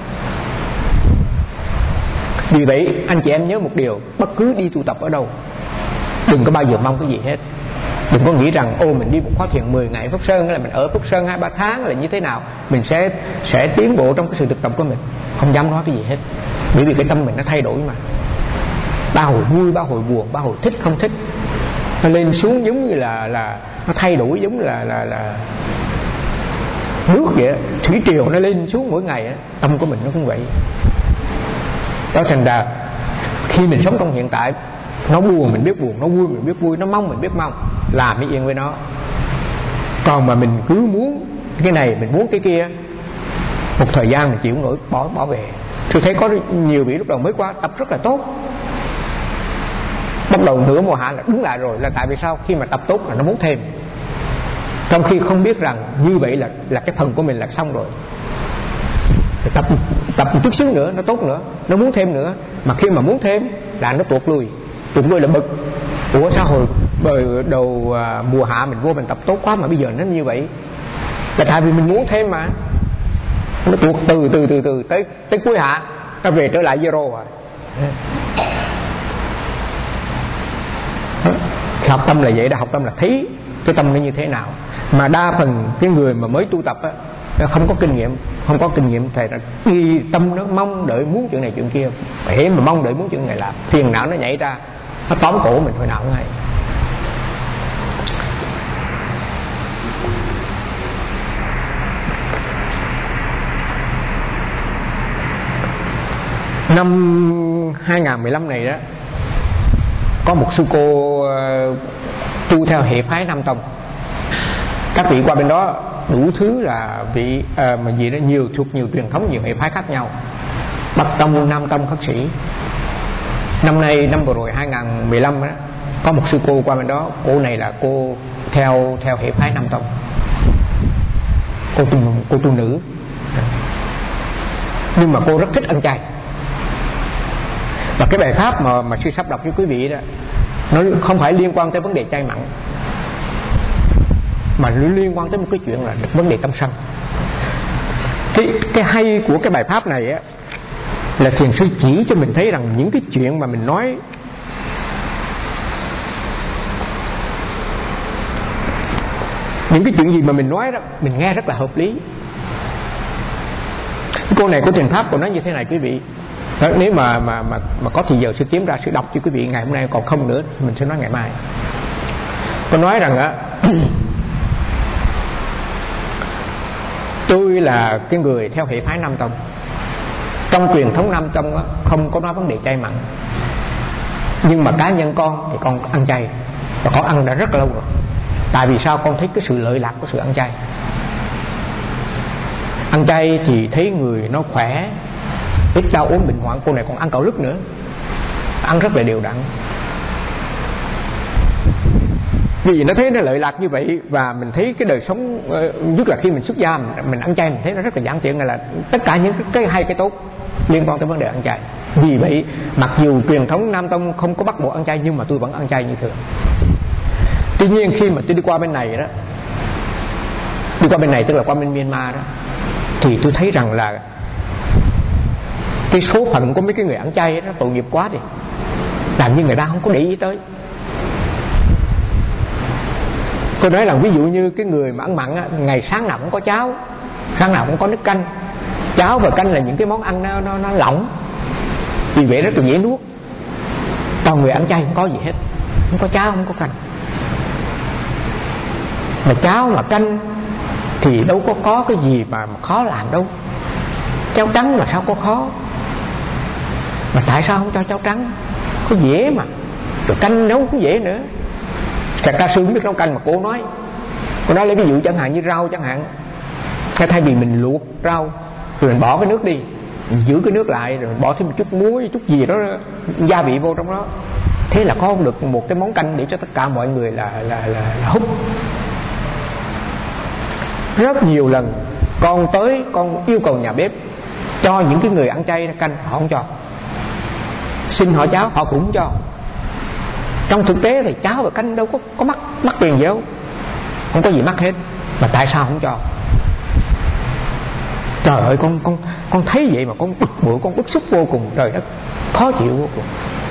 Vì vậy anh chị em nhớ một điều, bất cứ đi tu tập ở đâu, đừng có bao giờ mong cái gì hết. Đừng có nghĩ rằng ô mình đi một khóa thiền mười ngày Phúc Sơn là mình ở Phúc Sơn hai ba tháng là như thế nào mình sẽ sẽ tiến bộ trong cái sự thực tập của mình. Không dám nói cái gì hết. Bởi vì cái tâm mình nó thay đổi mà. Ba hồi vui, ba hồi buồn, ba hồi thích không thích, nó lên xuống giống như là là nó thay đổi giống là là là nước vậy. Thủy triều nó lên xuống mỗi ngày. Tâm của mình nó cũng vậy. Đó thành ra khi mình sống trong hiện tại, nó buồn mình biết buồn, nó vui mình biết vui, nó mong mình biết mong, làm mới yên với nó. Còn mà mình cứ muốn cái này, mình muốn cái kia, một thời gian mình chịu nổi bỏ bỏ về. Tôi thấy có nhiều vị lúc đầu mới qua tập rất là tốt, bắt đầu nửa mùa hạ là đứng lại rồi. Là tại vì sao? Khi mà tập tốt là nó muốn thêm, trong khi không biết rằng như vậy là là cái phần của mình là xong rồi. Tập tập một chút xíu nữa nó tốt nữa, nó muốn thêm nữa. Mà khi mà muốn thêm là nó tuột lui. Tuột lui là bực. Ủa sao hồi bờ đầu à, mùa hạ mình vô mình tập tốt quá mà bây giờ nó như vậy? Là tại vì mình muốn thêm mà. nó tuột từ từ từ từ tới tới cuối hạ, nó về trở lại zero rồi. Học tâm là vậy đó, học tâm là thấy cái tâm nó như thế nào. Mà đa phần cái người mà mới tu tập á, không có kinh nghiệm, không có kinh nghiệm thầy là đi tâm nó mong đợi muốn chuyện này chuyện kia, hễ mà mong đợi muốn chuyện này là phiền não nó nhảy ra, nó tóm cổ mình hồi nào cũng hay. Năm hai không một lăm này đó, có một sư cô uh, tu theo hệ phái Nam Tông. Các vị qua bên đó đủ thứ là vị uh, mà gì đó nhiều thuộc nhiều truyền thống, nhiều hệ phái khác nhau, Bắc Tông, Nam Tông, Khất sĩ. Năm nay năm vừa rồi hai không một lăm đó, có một sư cô qua bên đó. Cô này là cô theo theo hệ phái Nam Tông, cô tu cô tu nữ, nhưng mà cô rất thích ăn chay. Và cái bài pháp mà mà sư sắp đọc với quý vị đó, nó không phải liên quan tới vấn đề chay mặn, mà nó liên quan tới một cái chuyện là vấn đề tâm sân. Cái cái hay của cái bài pháp này á, là thiền sư chỉ cho mình thấy rằng những cái chuyện mà mình nói, những cái chuyện gì mà mình nói đó, mình nghe rất là hợp lý. Cô này có thiền pháp của nó như thế này quý vị. Đó, nếu mà mà mà mà có thì giờ sẽ kiếm ra, sẽ đọc cho quý vị ngày hôm nay, còn không nữa mình sẽ nói ngày mai. Cô nói rằng á, tôi là cái người theo hệ phái Nam Tông. Trong truyền thống Nam Tông á, không có nói vấn đề chay mặn, nhưng mà cá nhân con thì con ăn chay, và con ăn đã rất lâu rồi. Tại vì sao? Con thấy cái sự lợi lạc của sự ăn chay. Ăn chay thì thấy người nó khỏe, ít đau ốm bệnh hoạn. Cô này còn ăn cậu lứt nữa, ăn rất là đều đặn. Vì nó thấy nó lợi lạc như vậy, và mình thấy cái đời sống, nhất là khi mình xuất gia, mình, mình ăn chay, mình thấy nó rất là giản tiện, là tất cả những cái hay cái tốt liên quan tới vấn đề ăn chay. Vì vậy mặc dù truyền thống Nam Tông không có bắt buộc ăn chay, nhưng mà tôi vẫn ăn chay như thường. Tuy nhiên khi mà tôi đi qua bên này đó, đi qua bên này tức là qua bên Myanmar đó, thì tôi thấy rằng là cái số phận của mấy cái người ăn chay đó tội nghiệp quá đi, làm như người ta không có để ý tới. Tôi nói là ví dụ như cái người mà ăn mặn á, ngày sáng nào cũng có cháo, sáng nào cũng có nước canh. Cháo và canh là những cái món ăn nó nó, nó lỏng, vì vậy rất là dễ nuốt. Còn người ăn chay không có gì hết, không có cháo, không có canh. Mà cháo mà canh thì đâu có có cái gì mà, mà khó làm đâu. Cháo trắng là sao có khó, mà tại sao không cho cháo trắng? Có dễ mà. Rồi canh nấu cũng dễ nữa. Thật ra sư không biết nấu canh mà cô nói. Cô nói lấy ví dụ chẳng hạn như rau chẳng hạn, thay vì mình luộc rau rồi mình bỏ cái nước đi, mình giữ cái nước lại, rồi mình bỏ thêm một chút muối, chút gì đó gia vị vô trong đó, thế là có được một cái món canh để cho tất cả mọi người là là là, là húp. Rất nhiều lần con tới, con yêu cầu nhà bếp cho những cái người ăn chay canh, họ không cho. Xin họ cháo họ cũng không cho. Trong thực tế thì cháo và canh đâu có có mắc mắc tiền gì đâu, không có gì mắc hết, mà tại sao không cho? Trời ơi, con con con thấy vậy mà con bực bội, con bức xúc vô cùng, trời đất, khó chịu vô cùng.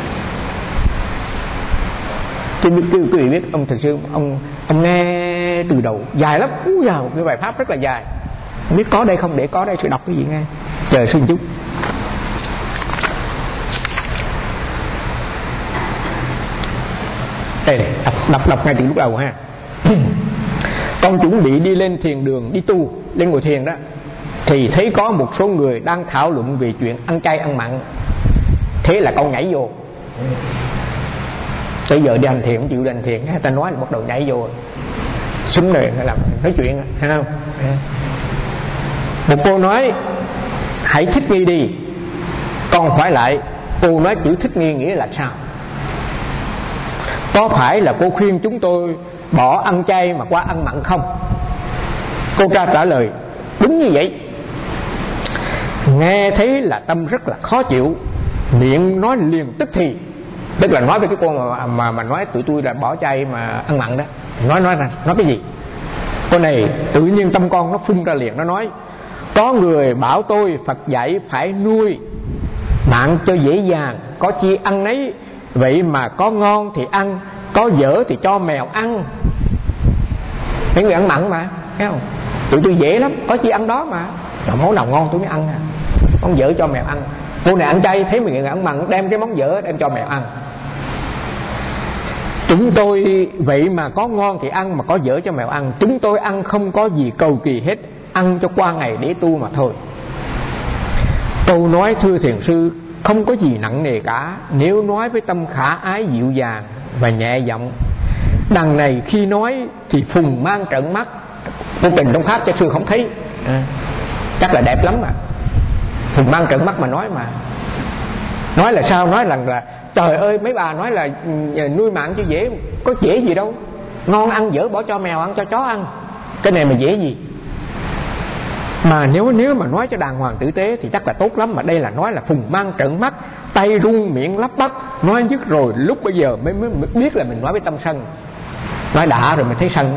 Quý vị biết ông thực sự ông ông nghe từ đầu dài lắm,ú dài một cái bài pháp rất là dài. Không biết có đây không, để có đây sẽ đọc cái gì nghe. Chờ xin chút. Đây này, đọc, đọc, đọc ngay từ lúc đầu ha. Con chuẩn bị đi lên thiền đường, đi tu, lên ngồi thiền đó, thì thấy có một số người đang thảo luận về chuyện ăn chay ăn mặn. Thế là con nhảy vô. Tới giờ đi hành thiền không chịu đi hành thiền, người ta nói là bắt đầu nhảy vô, súng này làm nói chuyện, thấy không? Một cô nói hãy thích nghi đi. Con hỏi lại, cô nói chữ thích nghi nghĩa là sao? Có phải là cô khuyên chúng tôi bỏ ăn chay mà qua ăn mặn không? Cô ra trả lời đúng như vậy. Nghe thấy là tâm rất là khó chịu, miệng nói liền tức thì. Tức là nói với cái cô mà, mà, mà nói tụi tôi là bỏ chay mà ăn mặn đó. Nói nói rằng nói cái gì? Cô này tự nhiên tâm con nó phun ra liền, nó nói Có người bảo tôi Phật dạy phải nuôi mạng cho dễ dàng, có chi ăn nấy, vậy mà có ngon thì ăn, có dở thì cho mèo ăn. Mấy người ăn mặn mà, thấy không? Tụi tôi dễ lắm, có chi ăn đó mà. Rồi món nào ngon tôi mới ăn à. Món dở cho mèo ăn. Cô này ăn chay thấy người ăn mặn, đem cái món dở đem cho mèo ăn. Chúng tôi vậy mà có ngon thì ăn, mà có dở cho mèo ăn. Chúng tôi ăn không có gì cầu kỳ hết, ăn cho qua ngày để tu mà thôi. Câu nói thưa thiền sư không có gì nặng nề cả, nếu nói với tâm khả ái dịu dàng và nhẹ giọng. Đằng này khi nói thì phùng mang trợn mắt. Vô tình trong pháp cho sư không thấy à, chắc là đẹp lắm mà. Phùng mang trợn mắt mà nói mà. Nói là sao? Nói rằng là trời ơi, mấy bà nói là nuôi mạng cho dễ, có dễ gì đâu. Ngon ăn dở bỏ cho mèo ăn, cho chó ăn, cái này mà dễ gì. Mà nếu nếu mà nói cho đàng hoàng tử tế thì chắc là tốt lắm. Mà đây là nói là phùng mang trợn mắt, tay run miệng lắp bắp. Nói dứt rồi lúc bây giờ mới, mới, mới biết là mình nói với tâm sân. Nói đã rồi mới thấy sân á.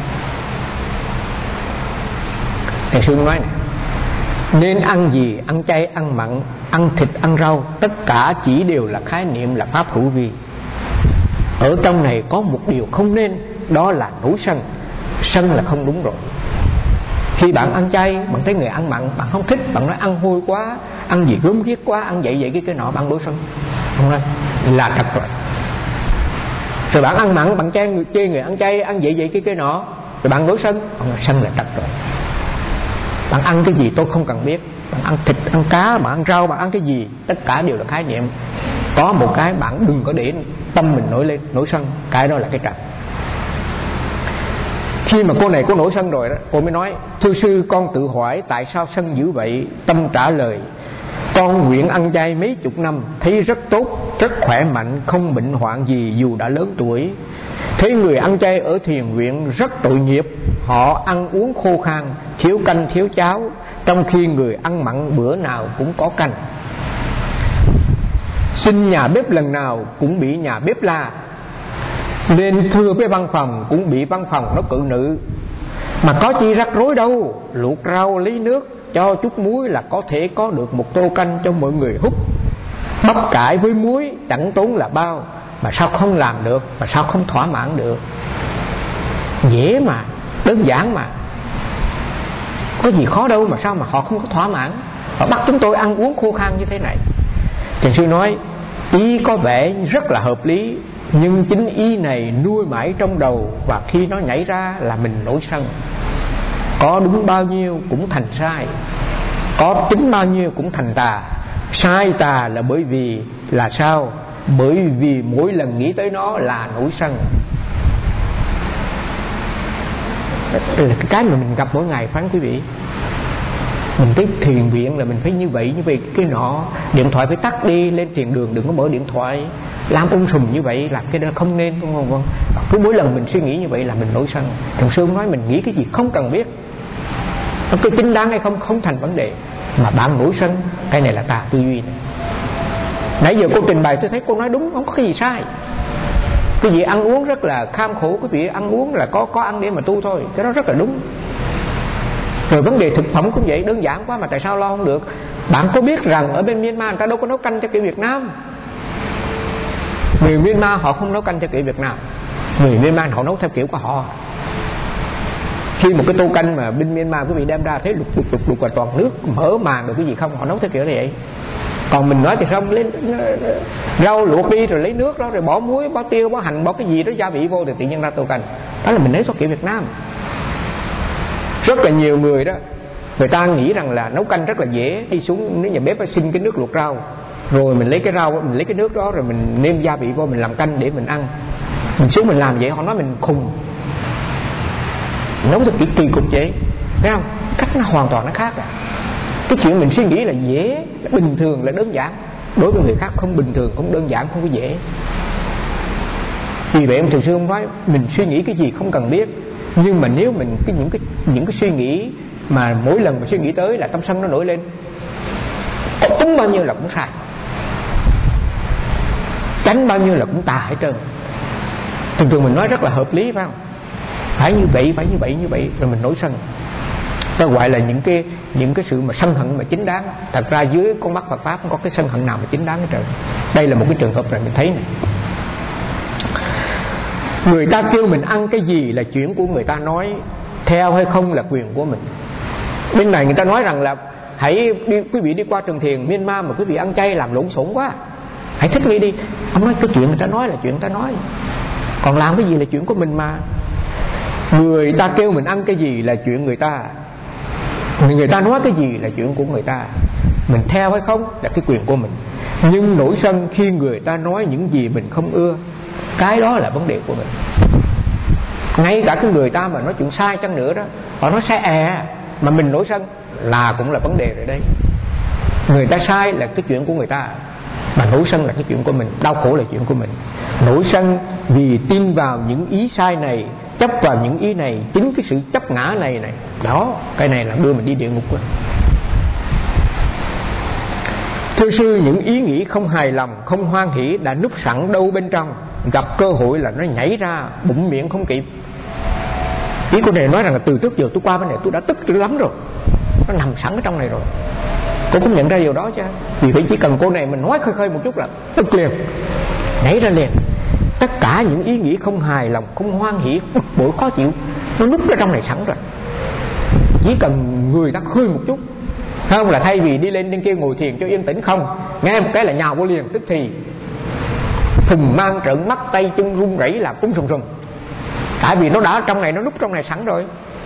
Thầy Sương nói này, nên ăn gì, ăn chay, ăn mặn, ăn thịt, ăn rau, tất cả chỉ đều là khái niệm, là pháp hữu vi. Ở trong này có một điều không nên, đó là nổi sân. Sân là không đúng rồi. Khi bạn ăn chay, bạn thấy người ăn mặn, bạn không thích, bạn nói ăn hôi quá, ăn gì gớm ghiếc quá, ăn vậy vậy cái cái nọ, bạn nổi sân. Không nói là thật rồi. Rồi bạn ăn mặn, bạn chê người, chê người ăn chay, ăn vậy vậy cái cái nọ, rồi bạn nổi sân. Không nói sân là thật rồi. Bạn ăn cái gì tôi không cần biết. Bạn ăn thịt, ăn cá, bạn ăn rau, bạn ăn cái gì, tất cả đều là khái niệm. Có một cái bạn đừng có để tâm mình nổi lên, nổi sân. Cái đó là cái trật. Khi mà cô này cô nổi sân rồi đó, cô mới nói: thưa sư, con tự hỏi tại sao sân dữ vậy? Tâm trả lời: con nguyện ăn chay mấy chục năm, thấy rất tốt, rất khỏe mạnh, không bệnh hoạn gì dù đã lớn tuổi. Thấy người ăn chay ở thiền viện rất tội nghiệp, họ ăn uống khô khan, thiếu canh thiếu cháo, trong khi người ăn mặn bữa nào cũng có canh. Xin nhà bếp lần nào cũng bị nhà bếp la, nên thưa với văn phòng cũng bị văn phòng nó cự nữ. Mà có chi rắc rối đâu, luộc rau lấy nước, cho chút muối là có thể có được một tô canh cho mọi người hút. Bắp cải với muối chẳng tốn là bao, mà sao không làm được, mà sao không thỏa mãn được? Dễ mà, đơn giản mà, có gì khó đâu, mà sao mà họ không có thỏa mãn? Họ bắt chúng tôi ăn uống khô khan như thế này. Thiền sư nói ý có vẻ rất là hợp lý, nhưng chính ý này nuôi mãi trong đầu, và khi nó nhảy ra là mình nổi sân. Có đúng bao nhiêu cũng thành sai, có chính bao nhiêu cũng thành tà. Sai tà là bởi vì là sao? Bởi vì mỗi lần nghĩ tới nó là nổi sân. Đây là cái mà mình gặp mỗi ngày, phán quý vị. Mình tới thiền viện là mình phải như vậy, như vậy cái nọ. Điện thoại phải tắt đi, lên thiền đường đừng có mở điện thoại, làm ung sùm như vậy, làm cái đó không nên, đúng không? Cứ mỗi lần mình suy nghĩ như vậy là mình nổi sân. Thằng Sương nói mình nghĩ cái gì không cần biết, cái chính đáng hay không không thành vấn đề, mà bạn nổi sân, cái này là tà tư duy này. Nãy giờ cô trình bày tôi thấy cô nói đúng, không có cái gì sai. Cái gì ăn uống rất là kham khổ, cái vị ăn uống là có có ăn để mà tu thôi, cái đó rất là đúng. Rồi vấn đề thực phẩm cũng vậy, đơn giản quá mà tại sao lo không được? Bạn có biết rằng ở bên Myanmar người ta đâu có nấu canh cho kiểu Việt Nam. Người Myanmar họ không nấu canh theo kiểu Việt Nam, người Myanmar họ nấu theo kiểu của họ. Khi một cái tô canh mà bên Myanmar quý vị đem ra thấy lục lục lục lục và toàn nước mỡ màng được cái gì không, họ nấu theo kiểu này vậy. Còn mình nói thì không, lấy rau luộc đi rồi lấy nước đó, rồi bỏ muối, bỏ tiêu, bỏ hành, bỏ cái gì đó gia vị vô thì tự nhiên ra tô canh. Đó là mình nấu theo kiểu Việt Nam. Rất là nhiều người đó, người ta nghĩ rằng là nấu canh rất là dễ, đi xuống nếu nhà bếp phải xin cái nước luộc rau, rồi mình lấy cái rau, mình lấy cái nước đó rồi mình nêm gia vị vô, mình làm canh để mình ăn. Mình xuống mình làm vậy, họ nói mình khùng, nấu thật kỳ kỳ cục vậy, thấy không? Cách nó hoàn toàn nó khác à. Cái chuyện mình suy nghĩ là dễ, bình thường là đơn giản, đối với người khác không bình thường, không đơn giản, không có dễ. Vì vậy em thường xuyên không nói mình suy nghĩ cái gì không cần biết, nhưng mà nếu mình cái những cái những cái suy nghĩ mà mỗi lần mà suy nghĩ tới là tâm sân nó nổi lên, đúng bao nhiêu là cũng sai, tránh bao nhiêu là cũng tà hết trơn. Thường thường mình nói rất là hợp lý phải không? Phải như vậy, phải như vậy, như vậy, rồi mình nổi sân. Nó gọi là những cái những cái sự mà sân hận mà chính đáng. Thật ra dưới con mắt Phật pháp không có cái sân hận nào mà chính đáng hết trơn. Đây là một cái trường hợp này mình thấy này. Người ta kêu mình ăn cái gì là chuyện của người ta nói, theo hay không là quyền của mình. Bên này người ta nói rằng là hãy đi, quý vị đi qua Trường Thiền Myanmar mà quý vị ăn chay làm lộn xộn quá, hãy thích nghi đi. Ông nói cái chuyện người ta nói là chuyện người ta nói, còn làm cái gì là chuyện của mình mà. Người ta kêu mình ăn cái gì là chuyện người ta, người ta nói cái gì là chuyện của người ta. Mình theo hay không là cái quyền của mình. Nhưng nổi sân khi người ta nói những gì mình không ưa, cái đó là vấn đề của mình. Ngay cả cái người ta mà nói chuyện sai chăng nữa đó, họ nói sai à mà mình nổi sân là cũng là vấn đề rồi đây. Người ta sai là cái chuyện của người ta, mà nổi sân là cái chuyện của mình. Đau khổ là chuyện của mình. Nổi sân vì tin vào những ý sai này, chấp vào những ý này. Chính cái sự chấp ngã này này đó, cái này là đưa mình đi địa ngục rồi. Thưa sư, những ý nghĩ không hài lòng, không hoan hỷ đã núp sẵn đâu bên trong, gặp cơ hội là nó nhảy ra, bụng miệng không kịp. Ý cô này nói rằng là từ trước giờ tôi qua bên này tôi đã tức dữ lắm rồi, nó nằm sẵn ở trong này rồi. Cô cũng nhận ra điều đó chứ. Vì vậy chỉ cần cô này mình nói khơi khơi một chút là tức liền, nhảy ra liền. Tất cả những ý nghĩ không hài lòng, không hoan hỷ, bực bội, khó chịu, nó núp ở trong này sẵn rồi. Chỉ cần người ta khơi một chút, không là thay vì đi lên trên kia ngồi thiền cho yên tĩnh, không, nghe một cái là nhào vô liền, tức thì thùng mang trợn mắt, tay chân run rẩy là cũng sùng sùng. Tại vì nó đã trong này, nó núp trong này sẵn rồi.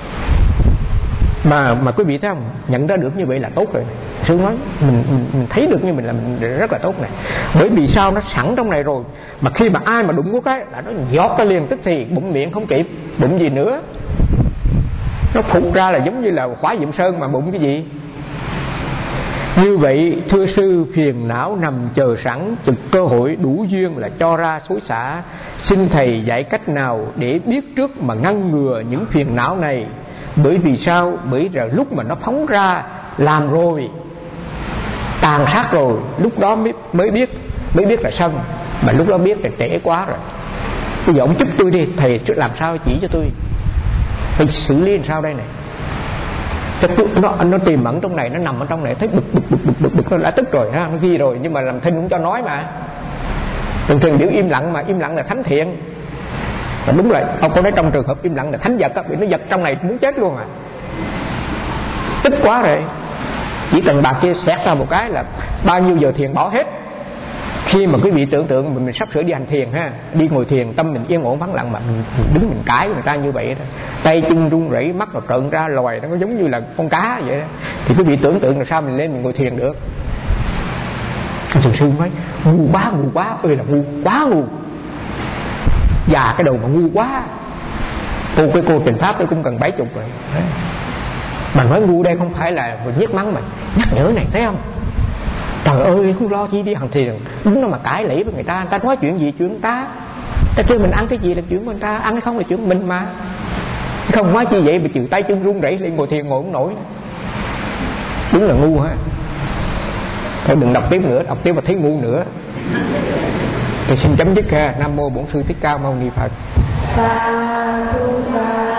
Mà mà quý vị thấy không, nhận ra được như vậy là tốt rồi. Sư nói mình, mình, mình thấy được như mình là mình rất là tốt này. Bởi vì sao, nó sẵn trong này rồi. Mà khi mà ai mà đụng vô cái là nó giọt ra liền, tức thì bụng miệng không kịp, bụng gì nữa. Nó phụt ra là giống như là khóa Diệm Sơn mà bụng cái gì. Như vậy thưa sư, phiền não nằm chờ sẵn, trực cơ hội đủ duyên là cho ra xối xả. Xin thầy dạy cách nào để biết trước mà ngăn ngừa những phiền não này. Bởi vì sao? Bởi là lúc mà nó phóng ra làm rồi, tàn sát rồi, lúc đó mới, mới biết mới biết là sân. Mà lúc đó biết là trễ quá rồi. Bây giờ ông giúp tôi đi, thầy làm sao chỉ cho tôi, phải xử lý làm sao đây này. Tôi, nó, nó tìm ẩn trong này, nó nằm ở trong này, thấy bực bực bực bực bực, bực nó đã tức rồi, nó ghi rồi, nhưng mà làm thinh cũng cho nói mà. Thường thường biểu im lặng, mà im lặng là thánh thiện. Và đúng rồi, ông có nói trong trường hợp im lặng là thánh giật á, vì nó giật trong này muốn chết luôn à. Tức quá rồi. Chỉ cần bà kia xẹt ra một cái là bao nhiêu giờ thiền bỏ hết. Khi mà quý vị tưởng tượng mình, mình sắp sửa đi hành thiền ha, đi ngồi thiền, tâm mình yên ổn vắng lặng, mà mình đứng mình cãi người ta như vậy đó, tay chân run rẩy, mắt nó trợn ra loài, nó giống như là con cá vậy đó. Thì quý vị tưởng tượng là sao mình lên mình ngồi thiền được. Thường sư nói ngu quá, ngu quá, ơi là ngu, quá ngu, già cái đầu mà ngu quá. Cô cái cô trình pháp tôi cũng cần bảy chục rồi. Mà nói ngu đây không phải là nhiếc mắng, mà nhắc nhở này, thấy không? Trời ơi, không lo chi đi hành thiền, đúng nó mà cãi lẫy với người ta. Người ta nói chuyện gì chuyện người ta, ta kêu mình ăn cái gì là chuyện của người ta, ăn hay không là chuyện của mình mà. Không nói chi vậy mà chịu tay chân run rẩy lên ngồi thiền ngồi không nổi. Đúng là ngu ha. Thôi đừng đọc tiếp nữa, đọc tiếp mà thấy ngu nữa. Tôi xin chấm dứt ha. Nam mô Bổn Sư Thích Ca Mâu Ni Phật.